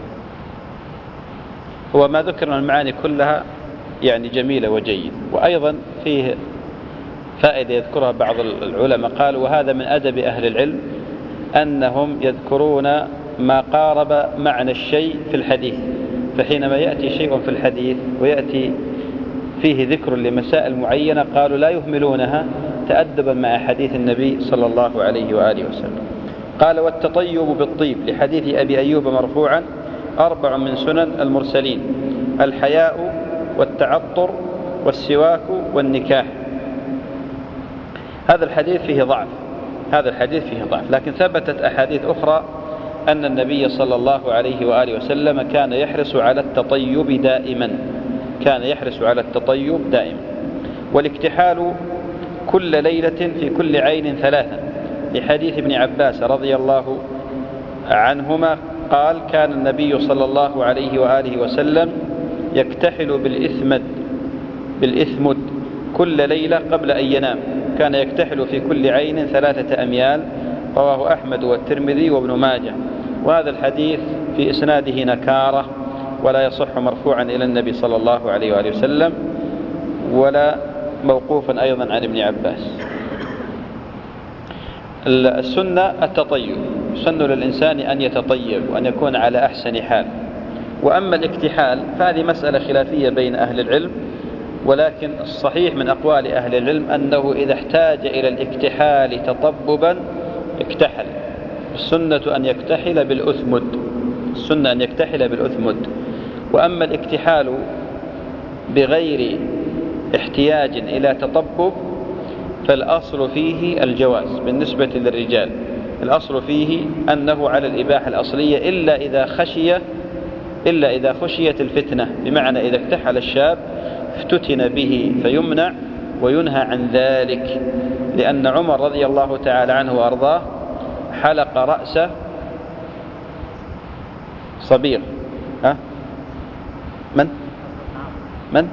هو ما ذكر من المعاني كلها يعني جميلة وجيد. وأيضا فيه فائدة يذكرها بعض العلماء، قالوا وهذا من أدب أهل العلم أنهم يذكرون ما قارب معنى الشيء في الحديث، فحينما يأتي شيء في الحديث ويأتي فيه ذكر لمسائل معينة قالوا لا يهملونها تأدبا مع حديث النبي صلى الله عليه وآله وسلم. قال والتطيب بالطيب لحديث أبي أيوب مرفوعا: أربع من سنن المرسلين: الحياء والتعطر والسواك والنكاح. هذا الحديث فيه ضعف، هذا الحديث فيه ضعف، لكن ثبتت أحاديث أخرى أن النبي صلى الله عليه وآله وسلم كان يحرص على التطيب دائما كان يحرص على التطيب دائما والاكتحال كل ليلة في كل عين ثلاثا، لحديث ابن عباس رضي الله عنهما قال كان النبي صلى الله عليه وآله وسلم يكتحل بالإثمد بالإثمد كل ليلة قبل أن ينام، كان يكتحل في كل عين ثلاثة أميال، رواه أحمد والترمذي وابن ماجه. وهذا الحديث في إسناده نكارة ولا يصح مرفوعا إلى النبي صلى الله عليه وآله وسلم ولا موقوفا أيضا عن ابن عباس. السنة التطيب، سن للإنسان أن يتطيب وأن يكون على أحسن حال. وأما الاكتحال فهذه مسألة خلافية بين أهل العلم، ولكن الصحيح من أقوال أهل العلم أنه إذا احتاج إلى الاكتحال تطببا اكتحل. السنة أن يكتحل بالأثمد السنة أن يكتحل بالأثمد وأما الاكتحال بغير احتياج إلى تطبب فالأصل فيه الجواز بالنسبة للرجال، الأصل فيه أنه على الإباحة الأصلية إلا إذا خشي إلا إذا خشيت الفتنة، بمعنى إذا اكتحل الشاب افتتن به فيمنع وينهى عن ذلك، لأن عمر رضي الله تعالى عنه وأرضاه حلق رأس صبيغ ها من من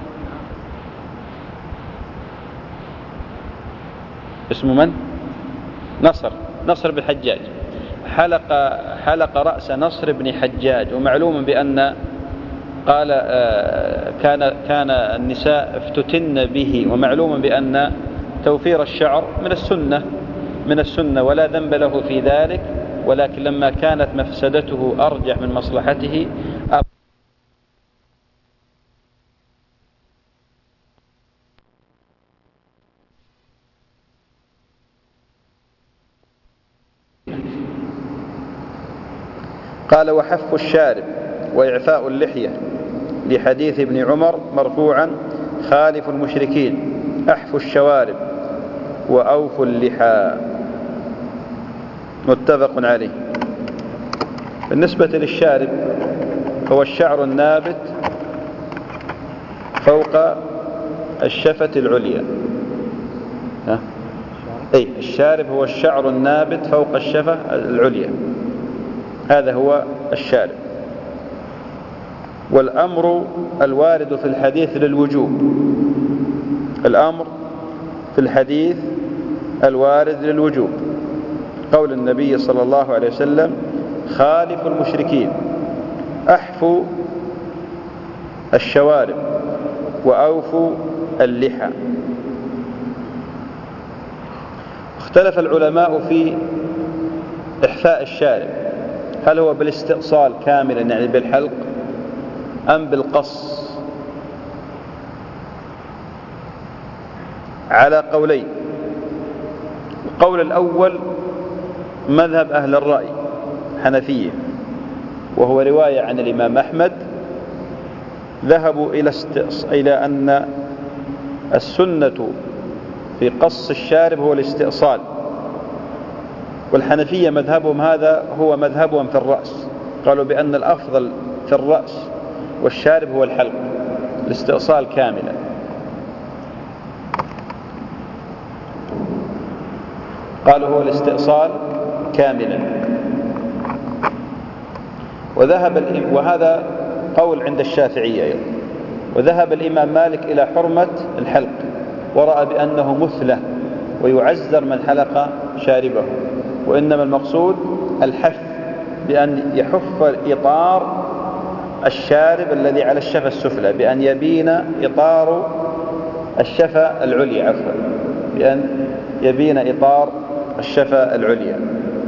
اسمه من نصر نصر بن حجاج، حلق حلق رأس نصر بن حجاج. ومعلوم بأن قال كان كان النساء افتتن به، ومعلوم بأن توفير الشعر من السنة من السنة ولا ذنب له في ذلك، ولكن لما كانت مفسدته أرجح من مصلحته قال وحف الشارب وإعفاء اللحية، لحديث ابن عمر مرفوعا خالف المشركين أحفوا الشوارب وأوفوا اللحى، متفق عليه. بالنسبة للشارب هو الشعر النابت فوق الشفة العليا. ها؟ أي الشارب هو الشعر النابت فوق الشفة العليا، هذا هو الشارب. والأمر الوارد في الحديث للوجوب، الأمر في الحديث الوارد للوجوب، قول النبي صلى الله عليه وسلم خالف المشركين أحفوا الشوارب وأوفوا اللحى. اختلف العلماء في إحفاء الشارب، هل هو بالاستئصال كاملا يعني بالحلق أم بالقص؟ على قولين. القول الأول مذهب أهل الرأي حنفية، وهو رواية عن الإمام أحمد، ذهبوا إلى, إلى أن السنة في قص الشارب هو الاستئصال، والحنفية مذهبهم هذا هو مذهبهم في الرأس، قالوا بأن الأفضل في الرأس والشارب هو الحلق الاستئصال كاملا. قالوا هو الاستئصال كاملا. وذهب وهذا قول عند الشافعية أيضا. وذهب الإمام مالك إلى حرمة الحلق، ورأى بأنه مثلة ويعزر من حلق شاربه، وإنما المقصود الحف، بأن يحف إطار الشارب الذي على الشفة السفلى، بأن يبين إطار الشفة العليا عفوا بأن يبين إطار الشفة العليا.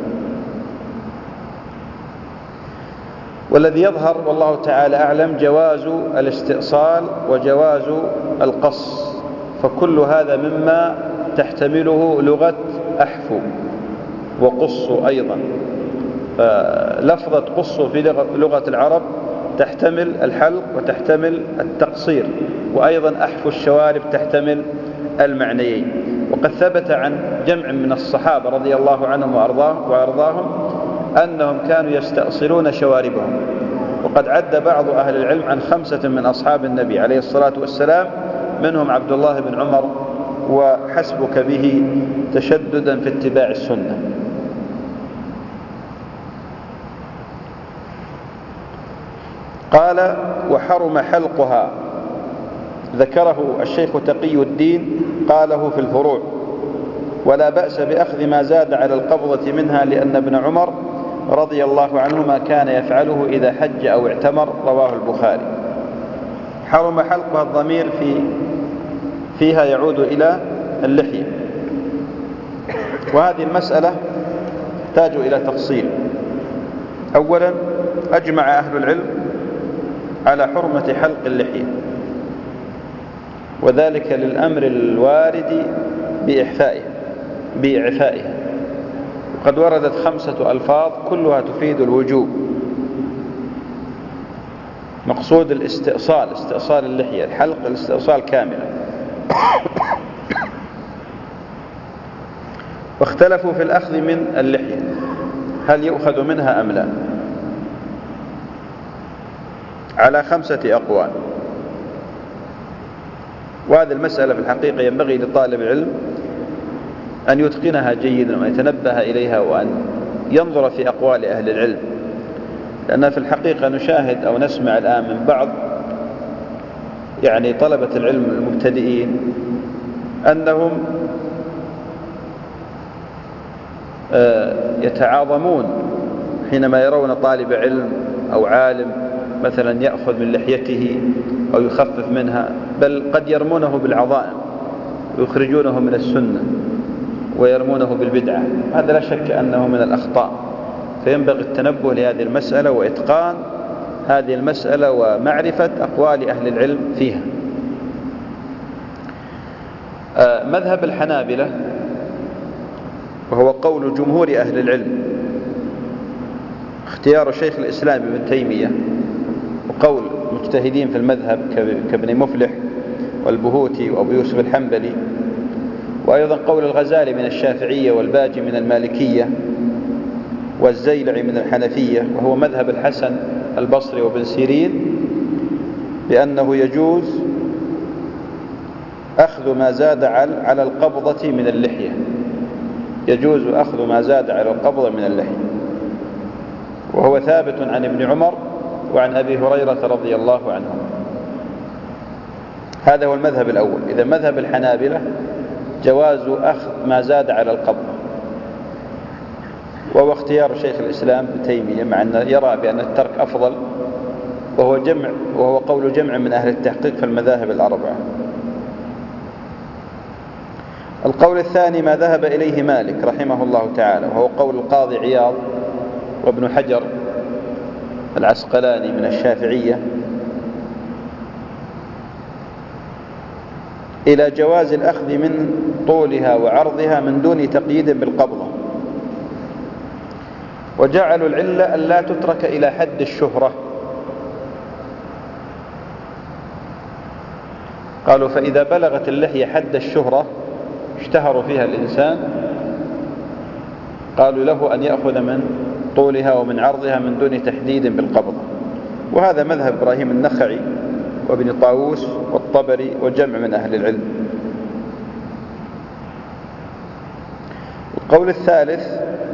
والذي يظهر والله تعالى أعلم جواز الاستئصال وجواز القص، فكل هذا مما تحتمله لغة أحفو وقصوا أيضا. لفظة قصوا في لغة العرب تحتمل الحلق وتحتمل التقصير، وأيضا أحفو الشوارب تحتمل المعنيين. وقد ثبت عن جمع من الصحابة رضي الله عنهم وأرضاهم أنهم كانوا يستأصلون شواربهم. وقد عد بعض أهل العلم عن خمسة من أصحاب النبي عليه الصلاة والسلام، منهم عبد الله بن عمر، وحسبك به تشددا في اتباع السنة. قال: وحرم حلقها. ذكره الشيخ تقي الدين، قاله في الفروع: ولا بأس بأخذ ما زاد على القبضة منها، لأن ابن عمر رضي الله عنهما كان يفعله إذا حج أو اعتمر، رواه البخاري. حرم حلقها، الضمير في فيها يعود إلى اللحية، وهذه المسألة تحتاج إلى تفصيل. أولا، أجمع أهل العلم على حرمة حلق اللحية، وذلك للأمر الوارد بإحفائها بإعفائها وقد وردت خمسة ألفاظ كلها تفيد الوجوب. مقصود الاستئصال، استئصال اللحية، الحلق الاستئصال كاملا. واختلفوا في الأخذ من اللحية، هل يؤخذ منها أم لا، على خمسة أقوال. وهذه المسألة في الحقيقة ينبغي لطالب العلم أن يتقنها جيدا وأن يتنبه إليها وأن ينظر في أقوال أهل العلم، لأن في الحقيقة نشاهد أو نسمع الآن من بعض يعني طلبة العلم المبتدئين أنهم يتعاظمون حينما يرون طالب علم أو عالم مثلا يأخذ من لحيته أو يخفف منها، بل قد يرمونه بالعظائم ويخرجونه من السنة ويرمونه بالبدعة. هذا لا شك أنه من الأخطاء، فينبغي التنبه لهذه المسألة وإتقان هذه المسألة ومعرفة أقوال أهل العلم فيها. مذهب الحنابلة، وهو قول جمهور أهل العلم، اختيار شيخ الإسلام ابن تيمية، وقول مجتهدين في المذهب كابن مفلح والبهوتي وأبو يوسف الحنبلي، وأيضا قول الغزالي من الشافعية والباجي من المالكية والزيلعي من الحنفية، وهو مذهب الحسن البصري وابن سيرين، بأنه يجوز أخذ ما زاد على القبضة من اللحية، يجوز أخذ ما زاد على القبضة من اللحية، وهو ثابت عن ابن عمر وعن أبي هريرة رضي الله عنهم. هذا هو المذهب الأول. إذا مذهب الحنابلة جواز أخذ ما زاد على القبضة، وهو اختيار شيخ الإسلام ابن تيمية، مع أنه يرى بأن الترك أفضل، وهو جمع وهو قول جمع من أهل التحقيق في المذاهب الأربعة. القول الثاني ما ذهب إليه مالك رحمه الله تعالى، وهو قول القاضي عياض وابن حجر العسقلاني من الشافعية، إلى جواز الأخذ من طولها وعرضها من دون تقييد بالقبضة، وجعلوا العلة ألا تترك إلى حد الشهرة. قالوا فإذا بلغت اللحية حد الشهرة اشتهر فيها الإنسان، قالوا له أن يأخذ من طولها ومن عرضها من دون تحديد بالقبضة. وهذا مذهب إبراهيم النخعي وابن طاووس والطبري وجمع من أهل العلم. القول الثالث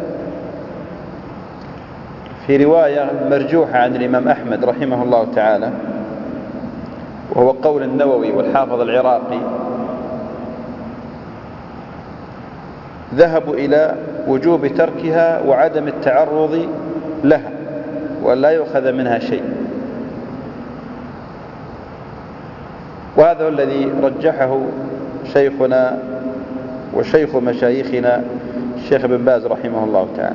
في رواية مرجوحة عن الإمام أحمد رحمه الله تعالى، وهو قول النووي والحافظ العراقي، ذهبوا إلى وجوب تركها وعدم التعرض لها وأن لا يؤخذ منها شيء، وهذا هو الذي رجحه شيخنا وشيخ مشايخنا الشيخ ابن باز رحمه الله تعالى.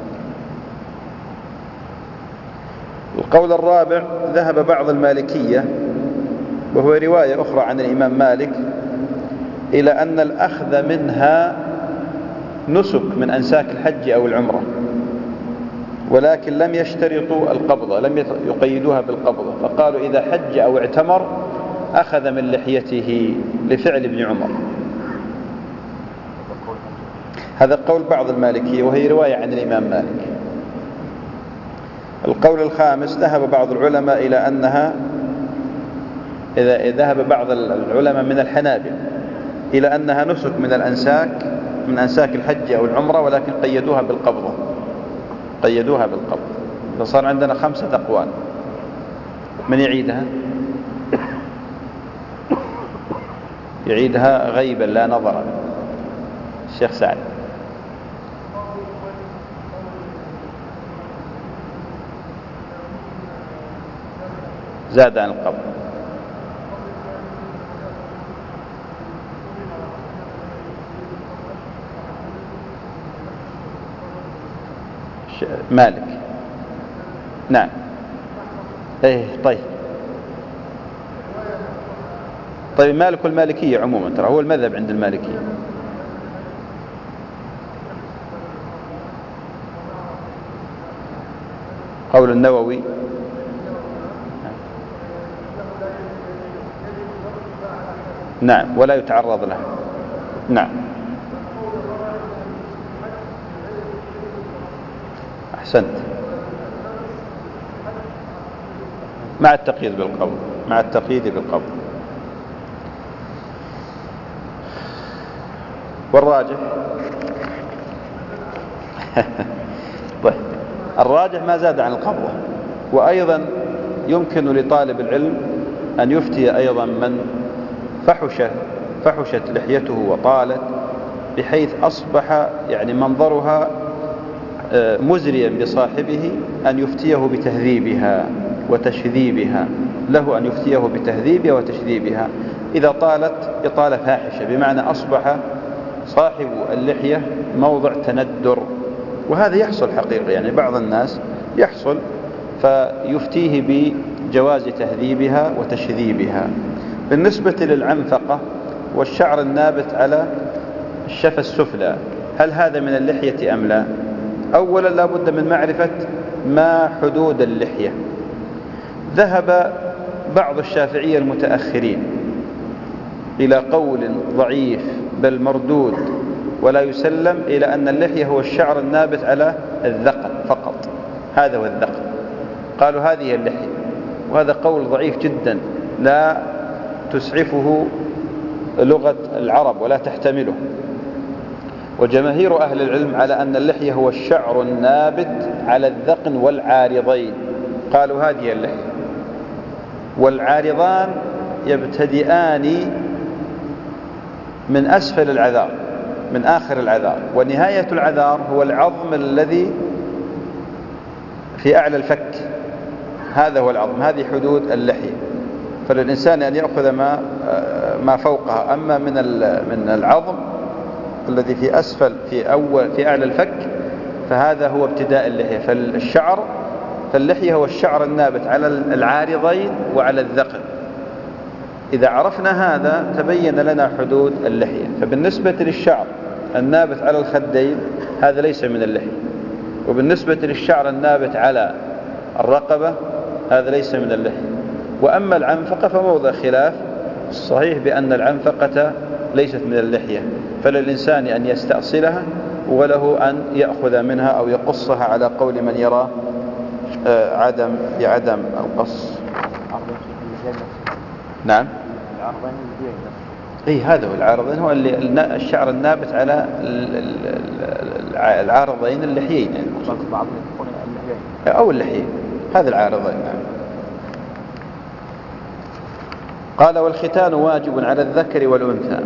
القول الرابع ذهب بعض المالكية، وهو رواية أخرى عن الإمام مالك، إلى أن الأخذ منها نسك من أنساك الحج أو العمرة، ولكن لم يشترطوا القبضة، لم يقيدوها بالقبضة، فقالوا إذا حج أو اعتمر أخذ من لحيته لفعل ابن عمر. هذا قول بعض المالكية وهي رواية عن الإمام مالك. القول الخامس ذهب بعض العلماء إلى أنها إذا ذهب بعض العلماء من الحنابلة إلى أنها نسك من الأنساك من أنساك الحج أو العمرة، ولكن قيدوها بالقبضة قيدوها بالقبض. فصار عندنا خمسة أقوال. من يعيدها؟ يعيدها غيبا لا نظرا. الشيخ سعد. زاد عن القبض. مالك. نعم. ايه طيب طيب مالك والمالكية عموما ترى هو المذهب عند المالكية. قول النووي نعم ولا يتعرض له. نعم أحسنت. مع التقييد بالقبض مع التقييد بالقبض. والراجح طيب الراجح ما زاد عن القبضة. وأيضا يمكن لطالب العلم أن يفتي أيضا من فحش فحشت لحيته وطالت بحيث أصبح يعني منظرها مزريا بصاحبه أن يفتيه بتهذيبها وتشذيبها. له أن يفتيه بتهذيبها وتشذيبها إذا طالت إطالة فاحشة، بمعنى أصبح صاحب اللحية موضع تندر. وهذا يحصل حقيقة، يعني بعض الناس يحصل، فيفتيه بجواز تهذيبها وتشذيبها. بالنسبة للعنفقة والشعر النابت على الشفة السفلى، هل هذا من اللحية أم لا؟ أولا لا بد من معرفة ما حدود اللحية. ذهب بعض الشافعية المتأخرين إلى قول ضعيف بل مردود ولا يسلم إلى أن اللحية هو الشعر النابت على الذقن فقط. هذا هو الذقن، قالوا هذه اللحية. وهذا قول ضعيف جدا لا تسعفه لغة العرب ولا تحتمله. وجماهير أهل العلم على أن اللحية هو الشعر النابت على الذقن والعارضين، قالوا هذه اللحية. والعارضان يبتدئان من أسفل العذار من آخر العذار، ونهاية العذار هو العظم الذي في أعلى الفك، هذا هو العظم، هذه حدود اللحية. فللإنسان أن يأخذ ما ما فوقها. أما من من العظم الذي في أسفل في أول في أعلى الفك فهذا هو ابتداء اللحية. فالشعر فاللحية هو الشعر النابت على العارضين وعلى الذقن. إذا عرفنا هذا تبين لنا حدود اللحية. فبالنسبة للشعر النابت على الخدين هذا ليس من اللحية، وبالنسبة للشعر النابت على الرقبة هذا ليس من اللحية. وأما العنفقة فموضع خلاف، الصحيح بأن العنفقة ليست من اللحية، فللإنسان أن يستأصلها وله أن يأخذ منها أو يقصها على قول من يرى عدم بعدم القص. نعم اي هذا هو العارضين، هو اللي الشعر النابت على العارضين اللحيين او اللحيين، هذا العارضين. نعم. قال والختان واجب على الذكر والأنثى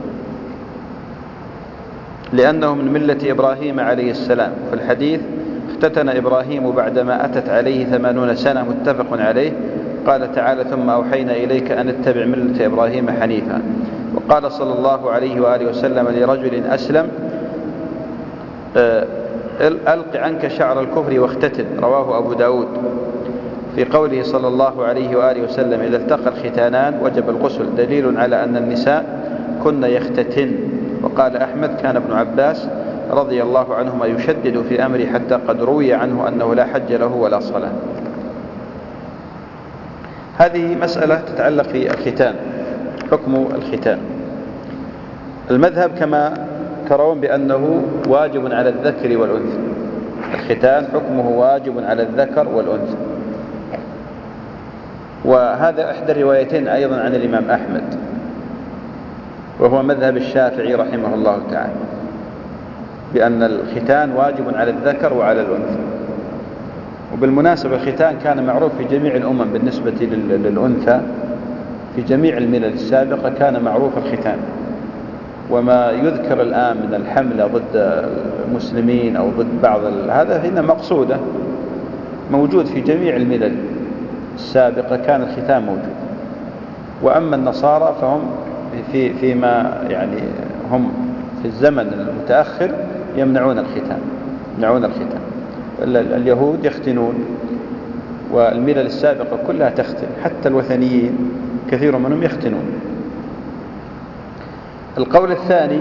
لأنه من ملة إبراهيم عليه السلام. في الحديث اختتن إبراهيم بعدما أتت عليه ثمانون سنة، متفق عليه. قال تعالى ثم أوحينا إليك أن اتبع ملة إبراهيم حنيفا. وقال صلى الله عليه وآله وسلم لرجل أسلم ألق عنك شعر الكفر واختتن، رواه أبو داود. في قوله صلى الله عليه وآله وسلم إذا التقى الختانان وجب الغسل، دليل على أن النساء كن يختتن. وقال أحمد كان ابن عباس رضي الله عنهما يشدد في أمره حتى قد روي عنه أنه لا حج له ولا صلاة. هذه مسألة تتعلق في الختان، حكم الختان. المذهب كما ترون بأنه واجب على الذكر والأنثى، الختان حكمه واجب على الذكر والأنثى. وهذا إحدى الروايتين أيضا عن الإمام أحمد، وهو مذهب الشافعي رحمه الله تعالى، بأن الختان واجب على الذكر وعلى الأنثى. وبالمناسبة الختان كان معروف في جميع الأمم بالنسبة للأنثى، في جميع الملل السابقة كان معروف الختان. وما يذكر الآن من الحملة ضد المسلمين أو ضد بعض هذا هنا مقصودة، موجود في جميع الملل السابقة كان الختان موجود. وأما النصارى فهم في فيما يعني هم في الزمن المتأخر يمنعون الختان، يمنعون الختان. اليهود يختنون، والملل السابقة كلها تختن، حتى الوثنيين كثير منهم يختنون. القول الثاني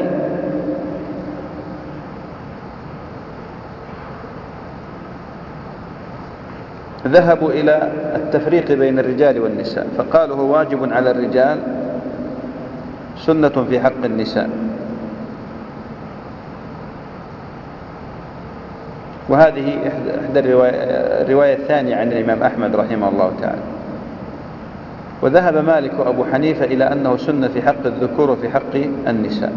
ذهبوا إلى التفريق بين الرجال والنساء، فقالوا هو واجب على الرجال سنة في حق النساء. وهذه إحدى الرواية الثانية عن الإمام أحمد رحمه الله تعالى. وذهب مالك وأبو حنيفة إلى أنه سنة في حق الذكور وفي حق النساء.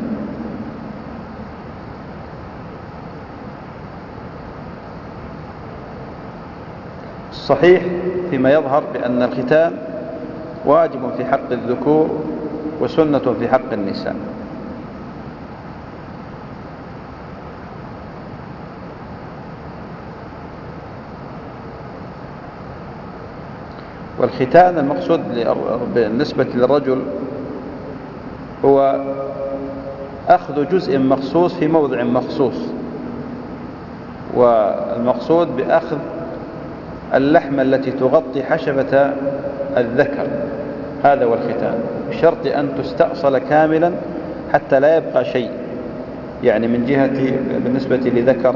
الصحيح فيما يظهر بأن الختان واجب في حق الذكور وسنة في حق النساء. والختان المقصود بالنسبة للرجل هو أخذ جزء مخصوص في موضع مخصوص، والمقصود بأخذ اللحمة التي تغطي حشفة الذكر، هذا هو الختان، بشرط أن تستأصل كاملا حتى لا يبقى شيء، يعني من جهة بالنسبة لذكر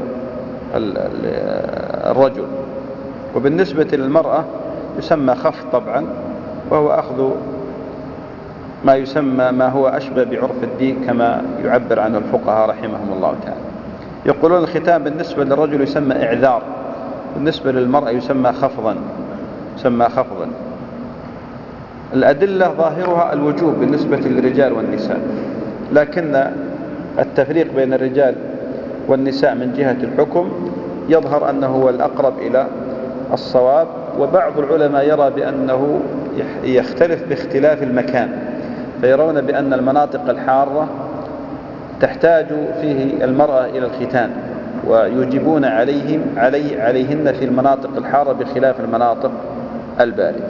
الرجل. وبالنسبة للمرأة يسمى خف طبعا، وهو أخذ ما يسمى ما هو أشبه بعرف الدين كما يعبر عنه الفقهاء رحمهم الله تعالى. يقولون الختان بالنسبة للرجل يسمى إعذار، بالنسبة للمرأة يسمى خفضا، يسمى خفضا. الأدلة ظاهرها الوجوب بالنسبة للرجال والنساء، لكن التفريق بين الرجال والنساء من جهة الحكم يظهر أنه هو الأقرب إلى الصواب. وبعض العلماء يرى بأنه يختلف باختلاف المكان، فيرون بأن المناطق الحارة تحتاج فيه المرأة إلى الختان، ويوجبون عليهم علي عليهن في المناطق الحارة بخلاف المناطق الباردة.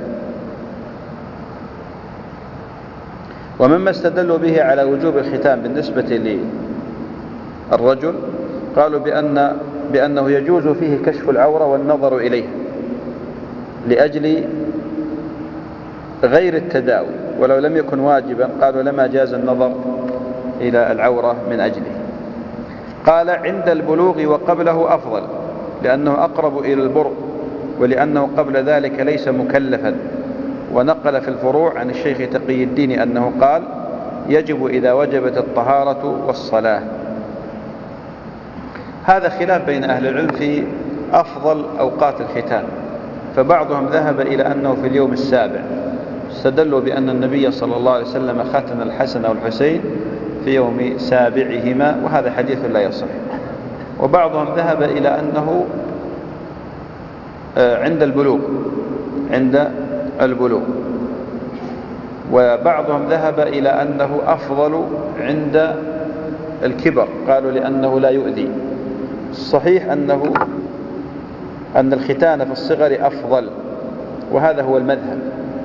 ومما استدلوا به على وجوب الختان بالنسبة للرجل قالوا بأن بأنه يجوز فيه كشف العورة والنظر إليه لأجل غير التداوي، ولو لم يكن واجبا قالوا لما جاز النظر إلى العورة من أجله. قال عند البلوغ وقبله أفضل، لأنه أقرب إلى البرء، ولأنه قبل ذلك ليس مكلفا. ونقل في الفروع عن الشيخ تقي الدين أنه قال يجب إذا وجبت الطهارة والصلاة. هذا خلاف بين أهل العلم في أفضل أوقات الختان، فبعضهم ذهب إلى أنه في اليوم السابع، استدلوا بأن النبي صلى الله عليه وسلم ختن الحسن والحسين في يوم سابعهما، وهذا حديث لا يصح. وبعضهم ذهب إلى أنه عند البلوغ، عند البلوغ. وبعضهم ذهب إلى أنه أفضل عند الكبر، قالوا لأنه لا يؤذي. الصحيح أنه أن الختان في الصغر أفضل، وهذا هو المذهب.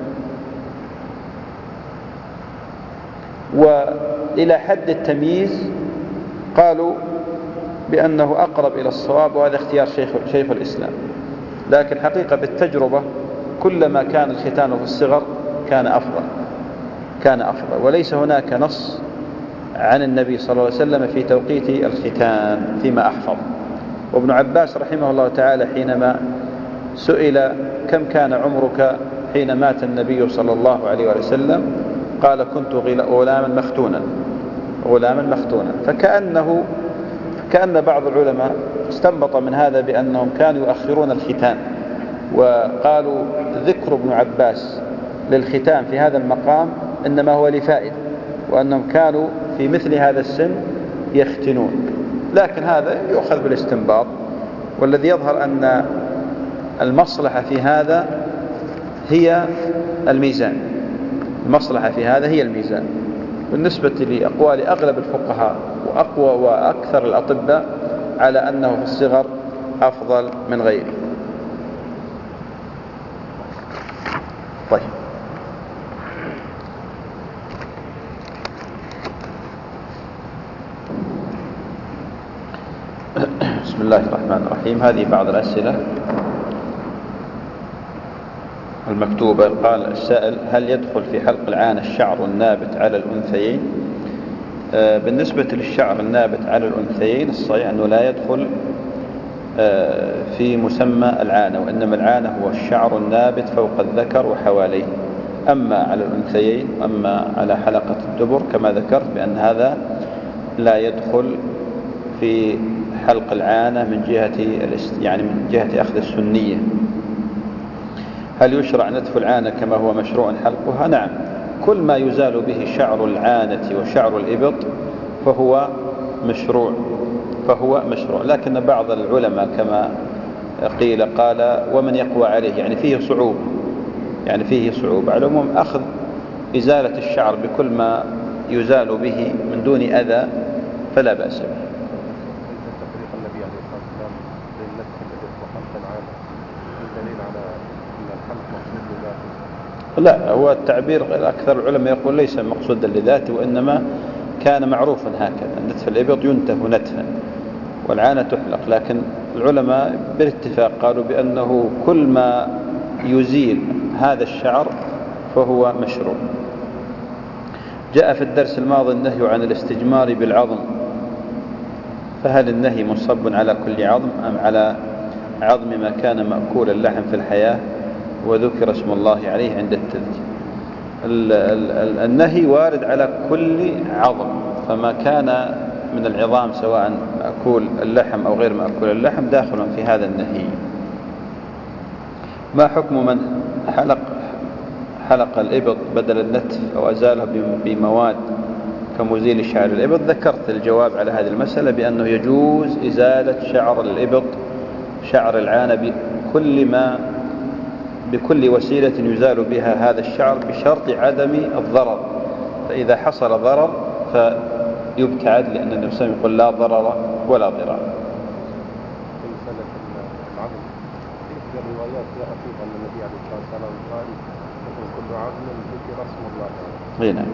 وإلى حد التمييز قالوا بأنه أقرب إلى الصواب، وهذا اختيار شيخ, شيخ الإسلام. لكن حقيقة بالتجربة كلما كان الختان في الصغر كان أفضل، كان أفضل. وليس هناك نص عن النبي صلى الله عليه وسلم في توقيت الختان فيما أحفظ. وابن عباس رحمه الله تعالى حينما سئل كم كان عمرك حين مات النبي صلى الله عليه وسلم قال كنت غلاما مختونا، غلاما مختونا. فكأنه كأن بعض العلماء استنبط من هذا بأنهم كانوا يؤخرون الختان، وقالوا ذكر ابن عباس للختان في هذا المقام إنما هو لفائدة، وأنهم كانوا في مثل هذا السن يختنون. لكن هذا يؤخذ بالاستنباط، والذي يظهر أن المصلحة في هذا هي الميزان. المصلحة في هذا هي الميزان بالنسبة لأقوال أغلب الفقهاء وأقوى وأكثر الأطباء على أنه في الصغر أفضل من غيره. طيب، بسم الله الرحمن الرحيم. هذه بعض الأسئلة المكتوبة. قال السائل: هل يدخل في حلق العانة الشعر النابت على الأنثيين؟ آه بالنسبة للشعر النابت على الأنثيين الصحيح أنه لا يدخل آه في مسمى العانة، وإنما العانة هو الشعر النابت فوق الذكر وحواليه. أما على الأنثيين، أما على حلقة الدبر كما ذكرت بأن هذا لا يدخل في حلق العانة من جهة يعني من جهة أخذ السنية. هل يشرع نتف العانة كما هو مشروع حلقها؟ نعم، كل ما يزال به شعر العانة وشعر الإبط فهو مشروع فهو مشروع لكن بعض العلماء كما قيل قال: ومن يقوى عليه، يعني فيه صعوبة يعني فيه صعوبة على العموم أخذ إزالة الشعر بكل ما يزال به من دون أذى فلا بأس به. لا، هو التعبير أكثر العلماء يقول ليس مقصودا لذاته، وإنما كان معروفا هكذا. نتف الإبط ينتف نتفا والعانة تحلق، لكن العلماء بالاتفاق قالوا بأنه كل ما يزيل هذا الشعر فهو مشروع. جاء في الدرس الماضي النهي عن الاستجمار بالعظم، فهل النهي منصب على كل عظم أم على عظم ما كان مأكول اللحم في الحياة وذكر اسم الله عليه عند التذكير؟ النهي وارد على كل عظم، فما كان من العظام سواء مأكول اللحم أو غير مأكول اللحم داخل في هذا النهي. ما حكم من حلق حلق الإبط بدل النتف أو أزاله بمواد كمزيل شعر الإبط؟ ذكرت الجواب على هذه المسألة بأنه يجوز إزالة شعر الإبط شعر العانة بكل ما بكل وسيلة يزال بها هذا الشعر بشرط عدم الضرر، فإذا حصل ضرر فيبتعد، لأن النبي صلى الله عليه وسلم يقول: لا ضرر ولا ضرار. هنا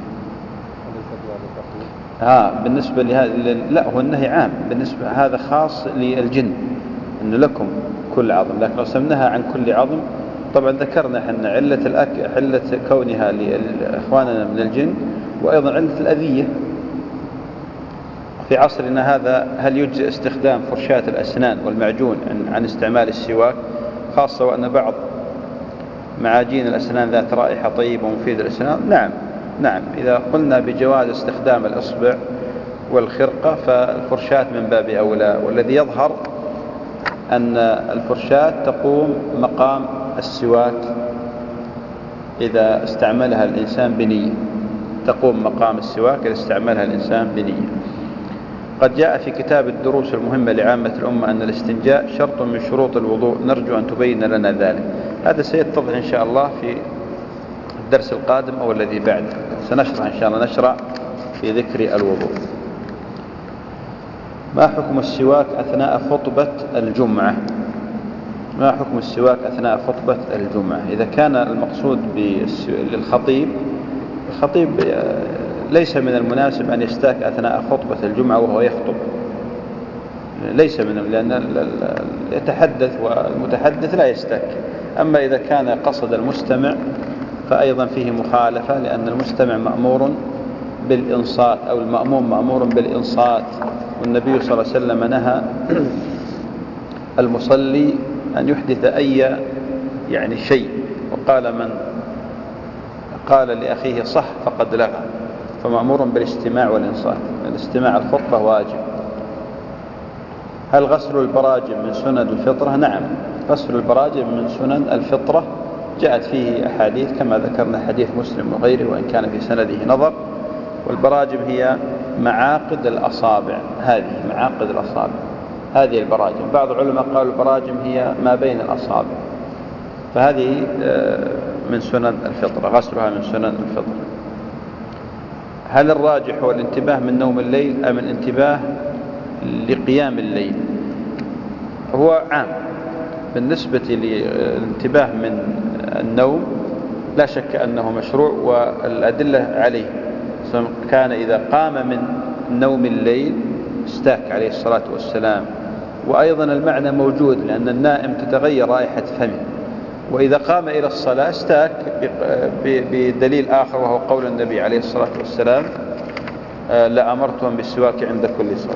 ها بالنسبة لهذا لا، هو النهي عام بالنسبة، هذا خاص للجن إنه لكم كل عظم، لكن لو سمناها عن كل عظم طبعا ذكرنا احنا علة الأكل، علة كونها لإخواننا من الجن، وأيضا علة الأذية. في عصرنا هذا هل يجزئ استخدام فرشاة الأسنان والمعجون عن استعمال السواك، خاصة وأن بعض معاجين الأسنان ذات رائحة طيبة ومفيدة للأسنان؟ نعم نعم إذا قلنا بجواز استخدام الإصبع والخرقة فالفرشاة من باب أولى، والذي يظهر أن الفرشاة تقوم مقام السواك إذا استعملها الإنسان بنية، تقوم مقام السواك إذا استعملها الإنسان بنية. قد جاء في كتاب الدروس المهمة لعامة الأمة أن الاستنجاء شرط من شروط الوضوء، نرجو أن تبين لنا ذلك. هذا سيتضح إن شاء الله في الدرس القادم أو الذي بعده، سنشرح إن شاء الله نشرع في ذكر الوضوء. ما حكم السواك أثناء خطبة الجمعة؟ ما حكم السواك أثناء خطبة الجمعة؟ إذا كان المقصود للخطيب، الخطيب ليس من المناسب أن يستاك أثناء خطبة الجمعة وهو يخطب، ليس من لأن يتحدث والمتحدث لا يستاك. أما إذا كان قصد المستمع فأيضا فيه مخالفة، لأن المستمع مأمور بالإنصات أو المأموم مأمور بالإنصات، والنبي صلى الله عليه وسلم نهى المصلي أن يحدث أي يعني شيء، وقال من قال لأخيه صح فقد لغى، فمأمور بالاستماع والإنصات. الاستماع الخطبة واجب. هل غسل البراجم من سنن الفطرة؟ نعم، غسل البراجم من سنن الفطرة، جاءت فيه أحاديث كما ذكرنا حديث مسلم وغيره وإن كان في سنده نظر. والبراجم هي معاقد الأصابع، هذه معاقد الأصابع هذه البراجم. بعض العلماء قالوا البراجم هي ما بين الأصابع، فهذه من سنن الفطرة، غسلها من سنن الفطرة. هل الراجح هو الانتباه من نوم الليل أم الانتباه لقيام الليل؟ هو عام. بالنسبة للانتباه من النوم لا شك أنه مشروع، والأدلة عليه كان إذا قام من نوم الليل استاك عليه الصلاة والسلام. وأيضا المعنى موجود، لأن النائم تتغير رائحة فمه، وإذا قام إلى الصلاة استاك بدليل آخر وهو قول النبي عليه الصلاة والسلام لأمرتهم بالسواك عند كل صلاة.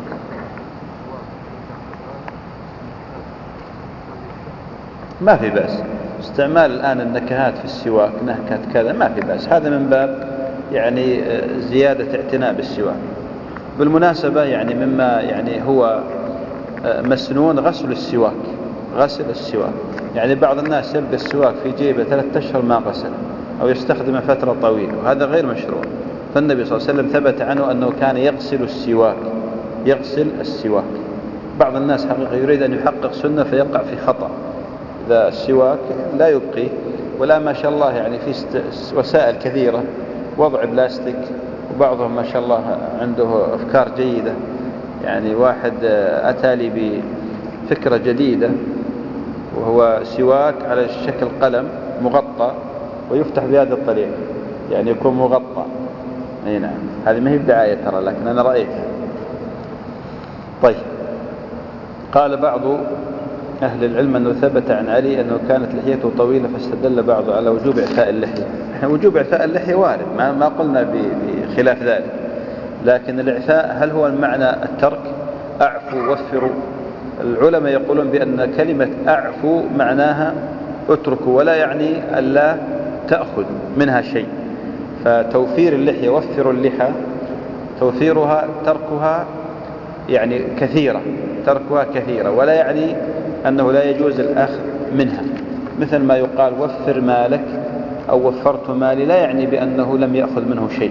ما في بأس استعمال الآن النكهات في السواك، نكهة كذا، ما في بأس، هذا من باب يعني زيادة اعتناء بالسواك. بالمناسبة يعني مما يعني هو مسنون غسل السواك، غسل السواك. يعني بعض الناس يلقى السواك في جيبه ثلاثة أشهر ما غسل أو يستخدمه فترة طويلة، وهذا غير مشروع. فالنبي صلى الله عليه وسلم ثبت عنه أنه كان يغسل السواك، يغسل السواك. بعض الناس حقيقة يريد أن يحقق سنة فيقع في خطأ. إذا السواك لا يبقي، ولا ما شاء الله يعني في وسائل كثيرة، وضع بلاستيك، وبعضهم ما شاء الله عنده أفكار جيدة. يعني واحد أتى لي بفكرة جديدة، وهو سواك على شكل قلم مغطى ويفتح بهذه الطريقة، يعني يكون مغطى. أي نعم، هذه ما هي بدعاية ترى، لكن أنا رأيتها. طيب، قال بعض أهل العلم أنه ثبت عن علي أنه كانت لحيته طويلة، فاستدل بعضه على وجوب إعفاء اللحية. إحنا وجوب إعفاء اللحية وارد، ما, ما قلنا بخلاف ذلك، لكن الإعفاء هل هو المعنى الترك؟ أعفو وفروا. العلماء يقولون بأن كلمة أعفو معناها اتركوا، ولا يعني ألا تأخذ منها شيء. فتوفير اللحية، وفروا اللحى، توفيرها تركها يعني كثيرة، تركها كثيرة، ولا يعني أنه لا يجوز الأخذ منها. مثل ما يقال وفر مالك أو وفرت مالي، لا يعني بأنه لم يأخذ منه شيء.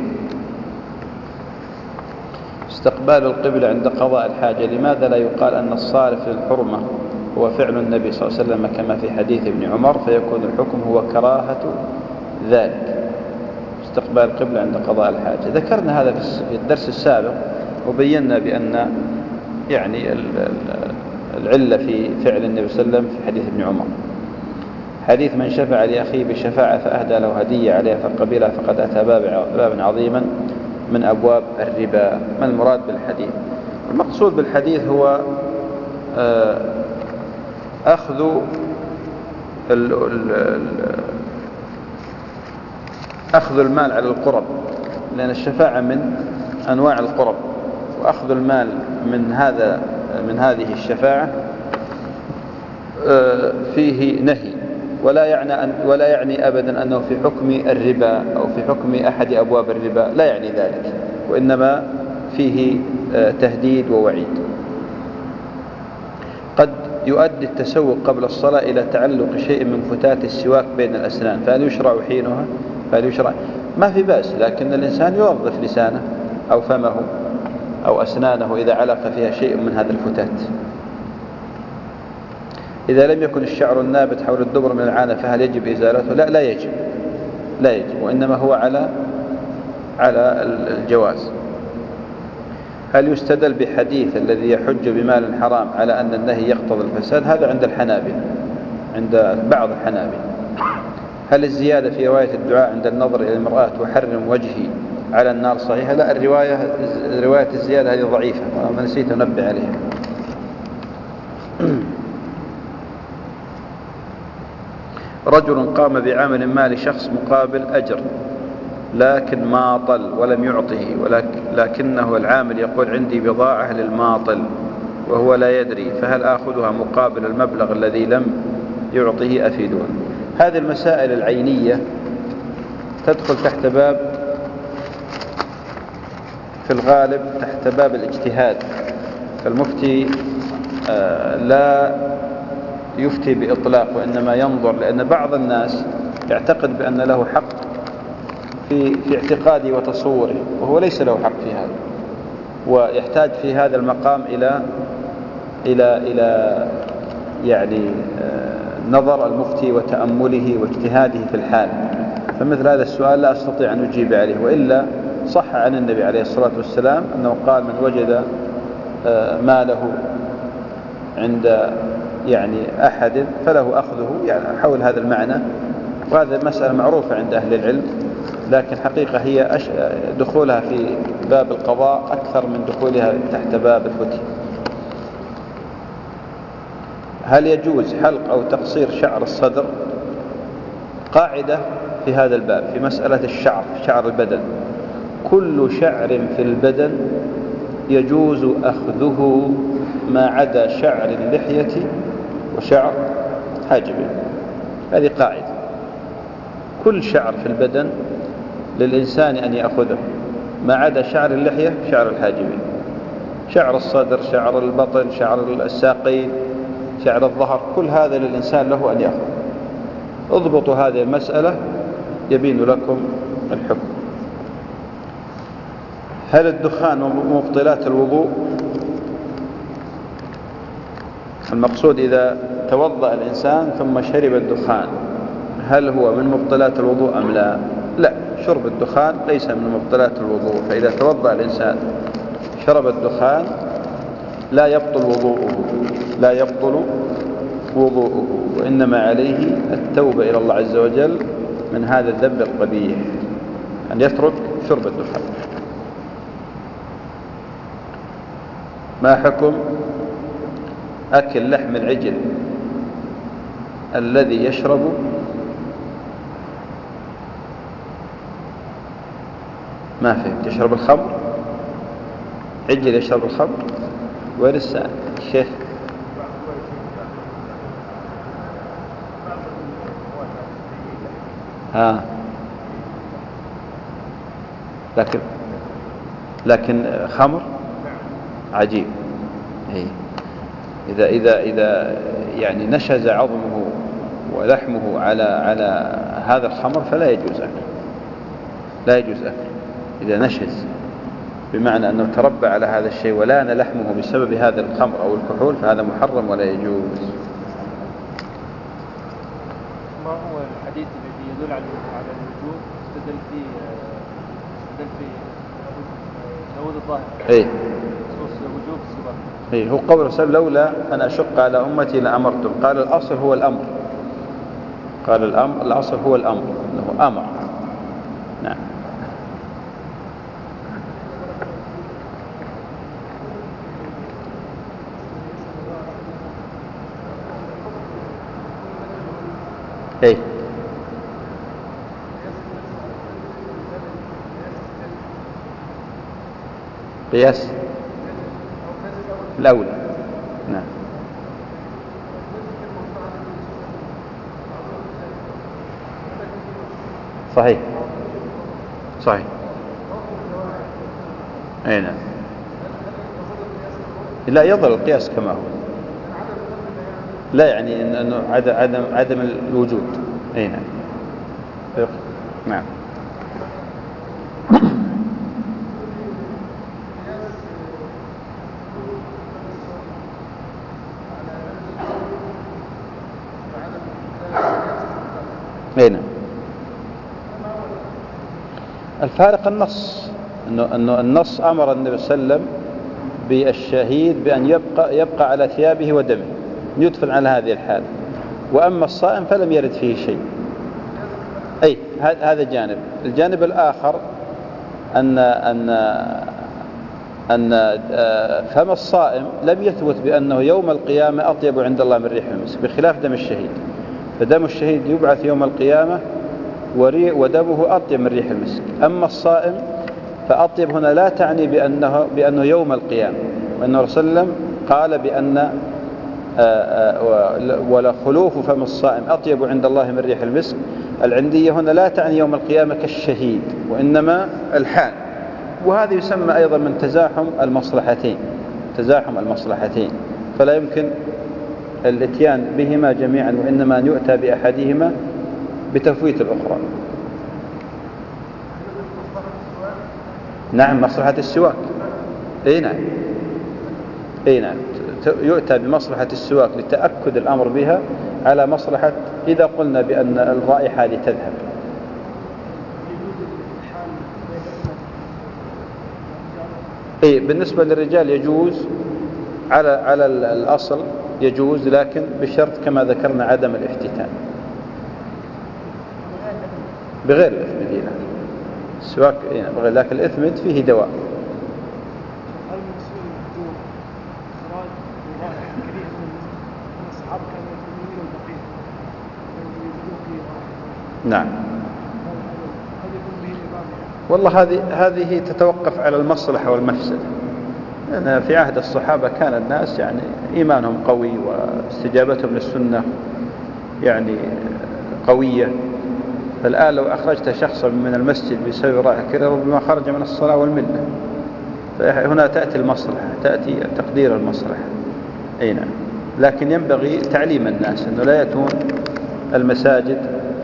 استقبال القبلة عند قضاء الحاجة، لماذا لا يقال أن الصارف للحرمة هو فعل النبي صلى الله عليه وسلم كما في حديث ابن عمر، فيكون الحكم هو كراهة ذلك؟ استقبال القبلة عند قضاء الحاجة ذكرنا هذا في الدرس السابق، وبينا بأن يعني العلة في فعل النبي صلى الله عليه وسلم في حديث ابن عمر. حديث من شفع لأخيه بشفاعة فأهدى له هدية عليها فقبلها فقد أتى بابا عظيما من أبواب الربا. ما المراد بالحديث؟ المقصود بالحديث هو أخذ ال ال أخذ المال على القرب، لأن الشفاعة من أنواع القرب، وأخذ المال من هذا من هذه الشفاعة فيه نهي، ولا يعني أن ولا يعني أبدا أنه في حكم الربا أو في حكم أحد أبواب الربا، لا يعني ذلك، وإنما فيه تهديد ووعيد. قد يؤدي التسوق قبل الصلاة إلى تعلق شيء من فتات السواك بين الأسنان، فهل يشرع حينها؟ فهل يشرع؟ ما في بأس، لكن الإنسان يوظف لسانه أو فمه أو أسنانه إذا علق فيها شيء من هذا الفتات. إذا لم يكن الشعر النابت حول الدبر من العانة فهل يجب إزالته؟ لا لا يجب، لا يجب، وإنما هو على على الجواز. هل يستدل بحديث الذي يحج بمال حرام على أن النهي يقتضي الفساد؟ هذا عند الحنابلة، عند بعض الحنابلة. هل الزيادة في رواية الدعاء عند النظر إلى المرآة وحرم وجهي على النار صحيحة؟ لا، الرواية رواية الزيادة هذه ضعيفة، وأنا نسيت أنبه عليها. رجل قام بعمل ما لشخص مقابل أجر، لكن ماطل ولم يعطه، ولكنه العامل يقول عندي بضاعة للماطل وهو لا يدري، فهل آخذها مقابل المبلغ الذي لم يعطه؟ أفيدون. هذه المسائل العينية تدخل تحت باب في الغالب تحت باب الاجتهاد، فالمفتي لا يفتي بإطلاق وإنما ينظر، لأن بعض الناس يعتقد بأن له حق في في اعتقاده وتصوره، وهو ليس له حق في هذا، ويحتاج في هذا المقام إلى إلى إلى يعني نظر المفتي وتأمله واجتهاده في الحال. فمثل هذا السؤال لا أستطيع أن أجيب عليه، وإلا صح عن النبي عليه الصلاة والسلام أنه قال: من وجد ماله عند يعني أحد فله أخذه، يعني حول هذا المعنى. وهذا مسألة معروفة عند أهل العلم، لكن حقيقة هي دخولها في باب القضاء أكثر من دخولها تحت باب الفتي. هل يجوز حلق أو تقصير شعر الصدر؟ قاعدة في هذا الباب في مسألة الشعر، شعر البدن: كل شعر في البدن يجوز أخذه ما عدا شعر اللحية وشعر حاجبه. هذه قاعدة، كل شعر في البدن للإنسان أن يأخذه ما عدا شعر اللحية وشعر الحاجبين. شعر الصدر، شعر البطن، شعر الساقين، شعر الظهر، كل هذا للإنسان له أن يأخذ. اضبطوا هذه المسألة يبين لكم الحكم. هل الدخان من مبطلات الوضوء؟ المقصود إذا توضأ الإنسان ثم شرب الدخان هل هو من مبطلات الوضوء أم لا؟ لا، شرب الدخان ليس من مبطلات الوضوء. فإذا توضأ الإنسان شرب الدخان لا يبطل وضوءه، لا يبطل وضوءه، وإنما عليه التوبة إلى الله عز وجل من هذا الذنب القبيح، أن يترك شرب الدخان. ما حكم أكل لحم العجل الذي يشرب ما فهمت يشرب الخمر؟ عجل يشرب الخمر؟ وين السائل الشيخ؟ ها لكن لكن خمر عجيب. هي إذا إذا إذا يعني نشز عظمه ولحمه على على هذا الخمر فلا يجوز أكله، لا يجوز أكله. إذا نشز بمعنى أنه تربى على هذا الشيء ولان لحمه بسبب هذا الخمر أو الكحول فهذا محرم ولا يجوز. ما هو الحديث الذي يدل على الوجوب استدل فيه استدل فيه داود الظاهر؟ إيه وجوب الصبر. إيه هو قول رسول لولا أن أشق على أمتي لأمرتم. قال الأصل هو الأمر، قال الأمر الأصل هو الأمر أنه أمر. نعم. إيه قياس الأولى. نعم صحيح صحيح. أي نعم. لا يظل القياس كما هو، لا يعني أنه عدم عدم الوجود. أي نعم. نعم. أين الفارق؟ النص، إنه إنه النص أمر النبي صلى الله عليه وسلم بالشهيد بأن يبقى يبقى على ثيابه ودمه، يدفن على هذه الحال. وأما الصائم فلم يرد فيه شيء. أي هذا جانب. الجانب الآخر أن أن أن فم الصائم لم يثبت بأنه يوم القيامة أطيب عند الله من ريح المسك، بخلاف دم الشهيد. فدم الشهيد يبعث يوم القيامة ودمه أطيب من ريح المسك. أما الصائم فأطيب هنا لا تعني بأنه, بأنه يوم القيامة، وأن الرسول صلى الله عليه وسلم قال بأن ولا خلوف فم الصائم أطيب عند الله من ريح المسك. العندية هنا لا تعني يوم القيامة كالشهيد، وإنما الحال. وهذا يسمى أيضا من تزاحم المصلحتين، تزاحم المصلحتين، فلا يمكن الاتيان بهما جميعا، وإنما أن يؤتى بأحدهما بتفويت الأخرى. نعم، مصلحة السواك. اي نعم، اي نعم، يؤتى بمصلحة السواك لتأكد الأمر بها على مصلحة إذا قلنا بأن الرائحة هذه تذهب. اي بالنسبة للرجال يجوز على على الأصل يجوز، لكن بشرط كما ذكرنا عدم الافتتان بغير الإثمد. السواك بغير، لكن الإثمد فيه دواء. نعم، والله هذه هذه تتوقف على المصلحة والمفسدة. يعني في عهد الصحابة كان الناس يعني إيمانهم قوي واستجابتهم للسنة يعني قوية، فالآن لو أخرجت شخصا من المسجد بسبب رائحة كريهة ربما خرج من الصلاة والملة. فهنا تأتي المصلحة، تأتي تقدير المصلحة. أي نعم، لكن ينبغي تعليم الناس أنه لا يأتون المساجد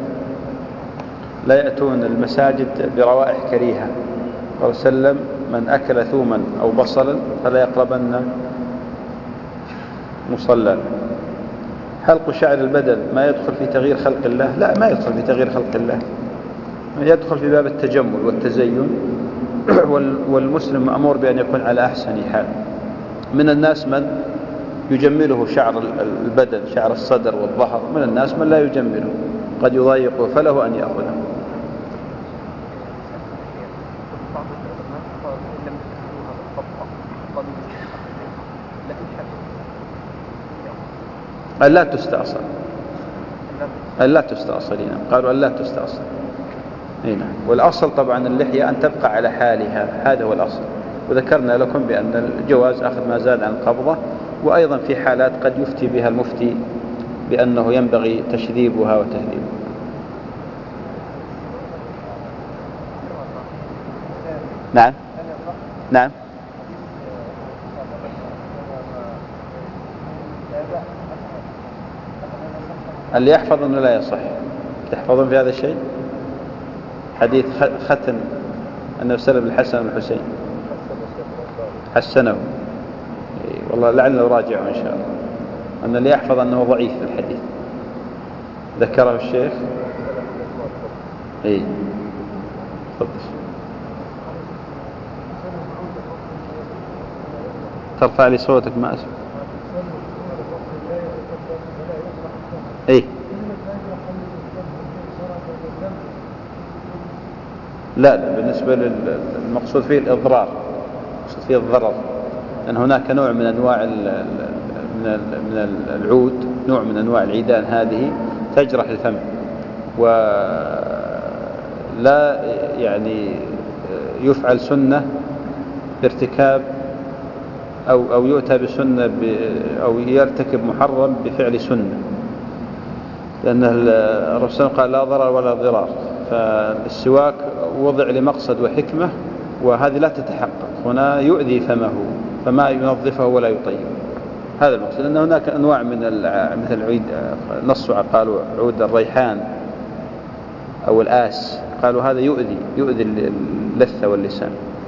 لا يأتون المساجد بروائح كريهة. قال سلم: من أكل ثوما أو بصلا فلا يقربن مصلى. حلق شعر البدن ما يدخل في تغيير خلق الله؟ لا، ما يدخل في تغيير خلق الله، يدخل في باب التجمل والتزين، والمسلم مأمور بأن يكون على أحسن حال. من الناس من يجمله شعر البدن، شعر الصدر والظهر، من الناس من لا يجمله، قد يضايقه، فله أن يأخذه. ألا تستأصل، ألا تستأصل، قالوا ألا تستأصل. هنا والأصل طبعا اللحية أن تبقى على حالها، هذا هو الأصل. وذكرنا لكم بأن الجواز أخذ ما زاد عن القبضة، وأيضا في حالات قد يفتي بها المفتي بأنه ينبغي تشذيبها وتهذيبها. نعم نعم. اللي يحفظ أنه لا يصح. تحفظون في هذا الشيء حديث ختن أنه سلم الحسن والحسين حسنه؟ والله لعله راجعه إن شاء الله. أن اللي يحفظ أنه ضعيف في الحديث ذكره الشيخ. إيه تفضل. ترفع لي صوتك ما أسمع. إيه لا لا، بالنسبة للمقصود فيه الإضرار، المقصود فيه الضرر، لأن هناك نوع من أنواع من العود، نوع من أنواع العيدان هذه تجرح الفم، ولا يعني يفعل سنة بارتكاب أو أو يؤتى بسنة أو يرتكب محرم بفعل سنة، لأن الرسول قال لا ضرر ولا ضرار. فالسواك وضع لمقصد وحكمة، وهذه لا تتحقق. هنا يؤذي فمه فما ينظفه ولا يطيبه، هذا المقصد. لأن هناك أنواع من مثل العيد نصوا قالوا عود الريحان أو الآس، قالوا هذا يؤذي يؤذي اللثة واللسان.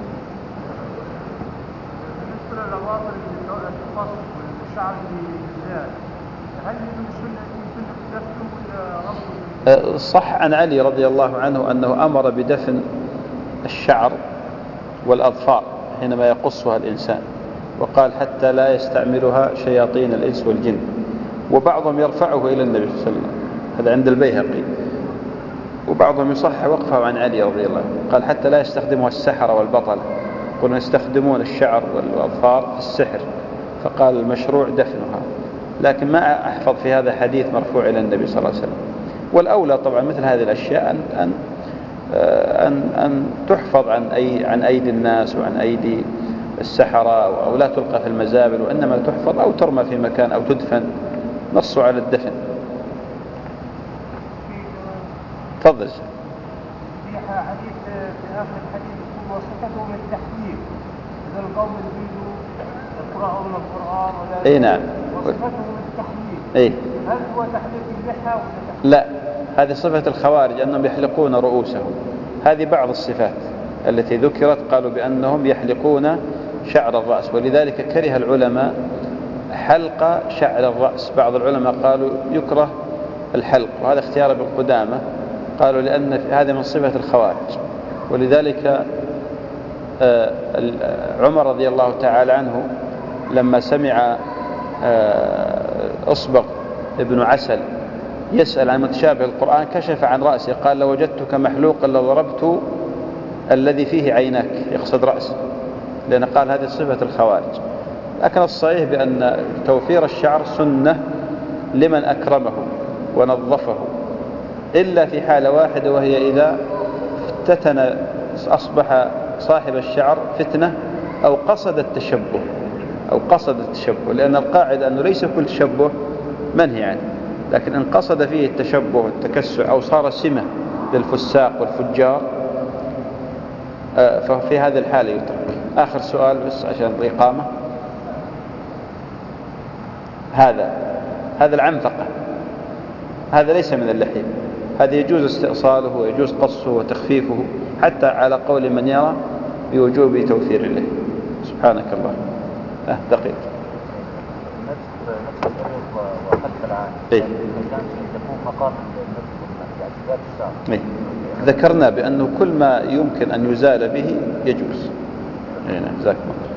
بالنسبة للعواطل القص والشعر بالزيادة، هل من السنة يمكن دفنه ولا ربطه؟ صح عن علي رضي الله عنه أنه أمر بدفن الشعر والأظفار حينما يقصها الإنسان، وقال حتى لا يستعملها شياطين الإنس والجن. وبعضهم يرفعه إلى النبي صلى الله عليه وسلم، هذا عند البيهقي. وبعضهم يصح وقفه عن علي رضي الله عنه، قال حتى لا يستخدمها السحرة والبطلة، قلنا يستخدمون الشعر والأظفار في السحر، فقال المشروع دفنها. لكن ما أحفظ في هذا حديث مرفوع إلى النبي صلى الله عليه وسلم. والأولى طبعا مثل هذه الأشياء أن أن أن, أن تحفظ عن أي عن أيدي الناس وعن أيدي السحرة، أو لا تلقى في المزابل، وإنما تحفظ أو ترمى في مكان أو تدفن. نصوا على الدفن. تفضل. في حديث في آخر الحديث وصفته من التحليل، إذا القوم اللي بيجوا يقرأوا من القرآن ولا اي نعم، وصفته من التحليل، اي هل هو تحليل اللحى ولا تحليل؟ لا، هذه صفة الخوارج أنهم يحلقون رؤوسهم. هذه بعض الصفات التي ذكرت، قالوا بأنهم يحلقون شعر الرأس، ولذلك كره العلماء حلق شعر الرأس. بعض العلماء قالوا يكره الحلق، وهذا اختيار ابن قدامة، قالوا لأن هذا من صفة الخوارج. ولذلك عمر رضي الله تعالى عنه لما سمع أصبغ ابن عسل يسأل عن متشابه القرآن كشف عن رأسه، قال لو وجدتك محلوقا لضربت الذي فيه عيناك، يقصد رأسه، لأن قال هذه صفة الخوارج. لكن الصحيح بأن توفير الشعر سنة لمن أكرمه ونظفه، إلا في حالة واحدة، وهي إذا افتتن أصبح صاحب الشعر فتنة أو قصد التشبه أو قصد التشبه، لأن القاعدة أنه ليس كل تشبه منهي عنه، لكن إن قصد فيه التشبه والتكسع أو صار سمة للفساق والفجار ففي هذه الحالة يترك. آخر سؤال بس عشان الإقامة. هذا هذا العنفقة، هذا ليس من اللحية، هذا يجوز استئصاله ويجوز قصه وتخفيفه، حتى على قول من يرى بوجوب توفير اللحية. سبحانك الله. أه دقيق. نفس نفس الأمور وخلف العام. إيه. كان يقوم مقام الاعتداد الشعر. إيه. ذكرنا بأنه كل ما يمكن أن يزال به يجوز. إيه نعم. جزاكم الله.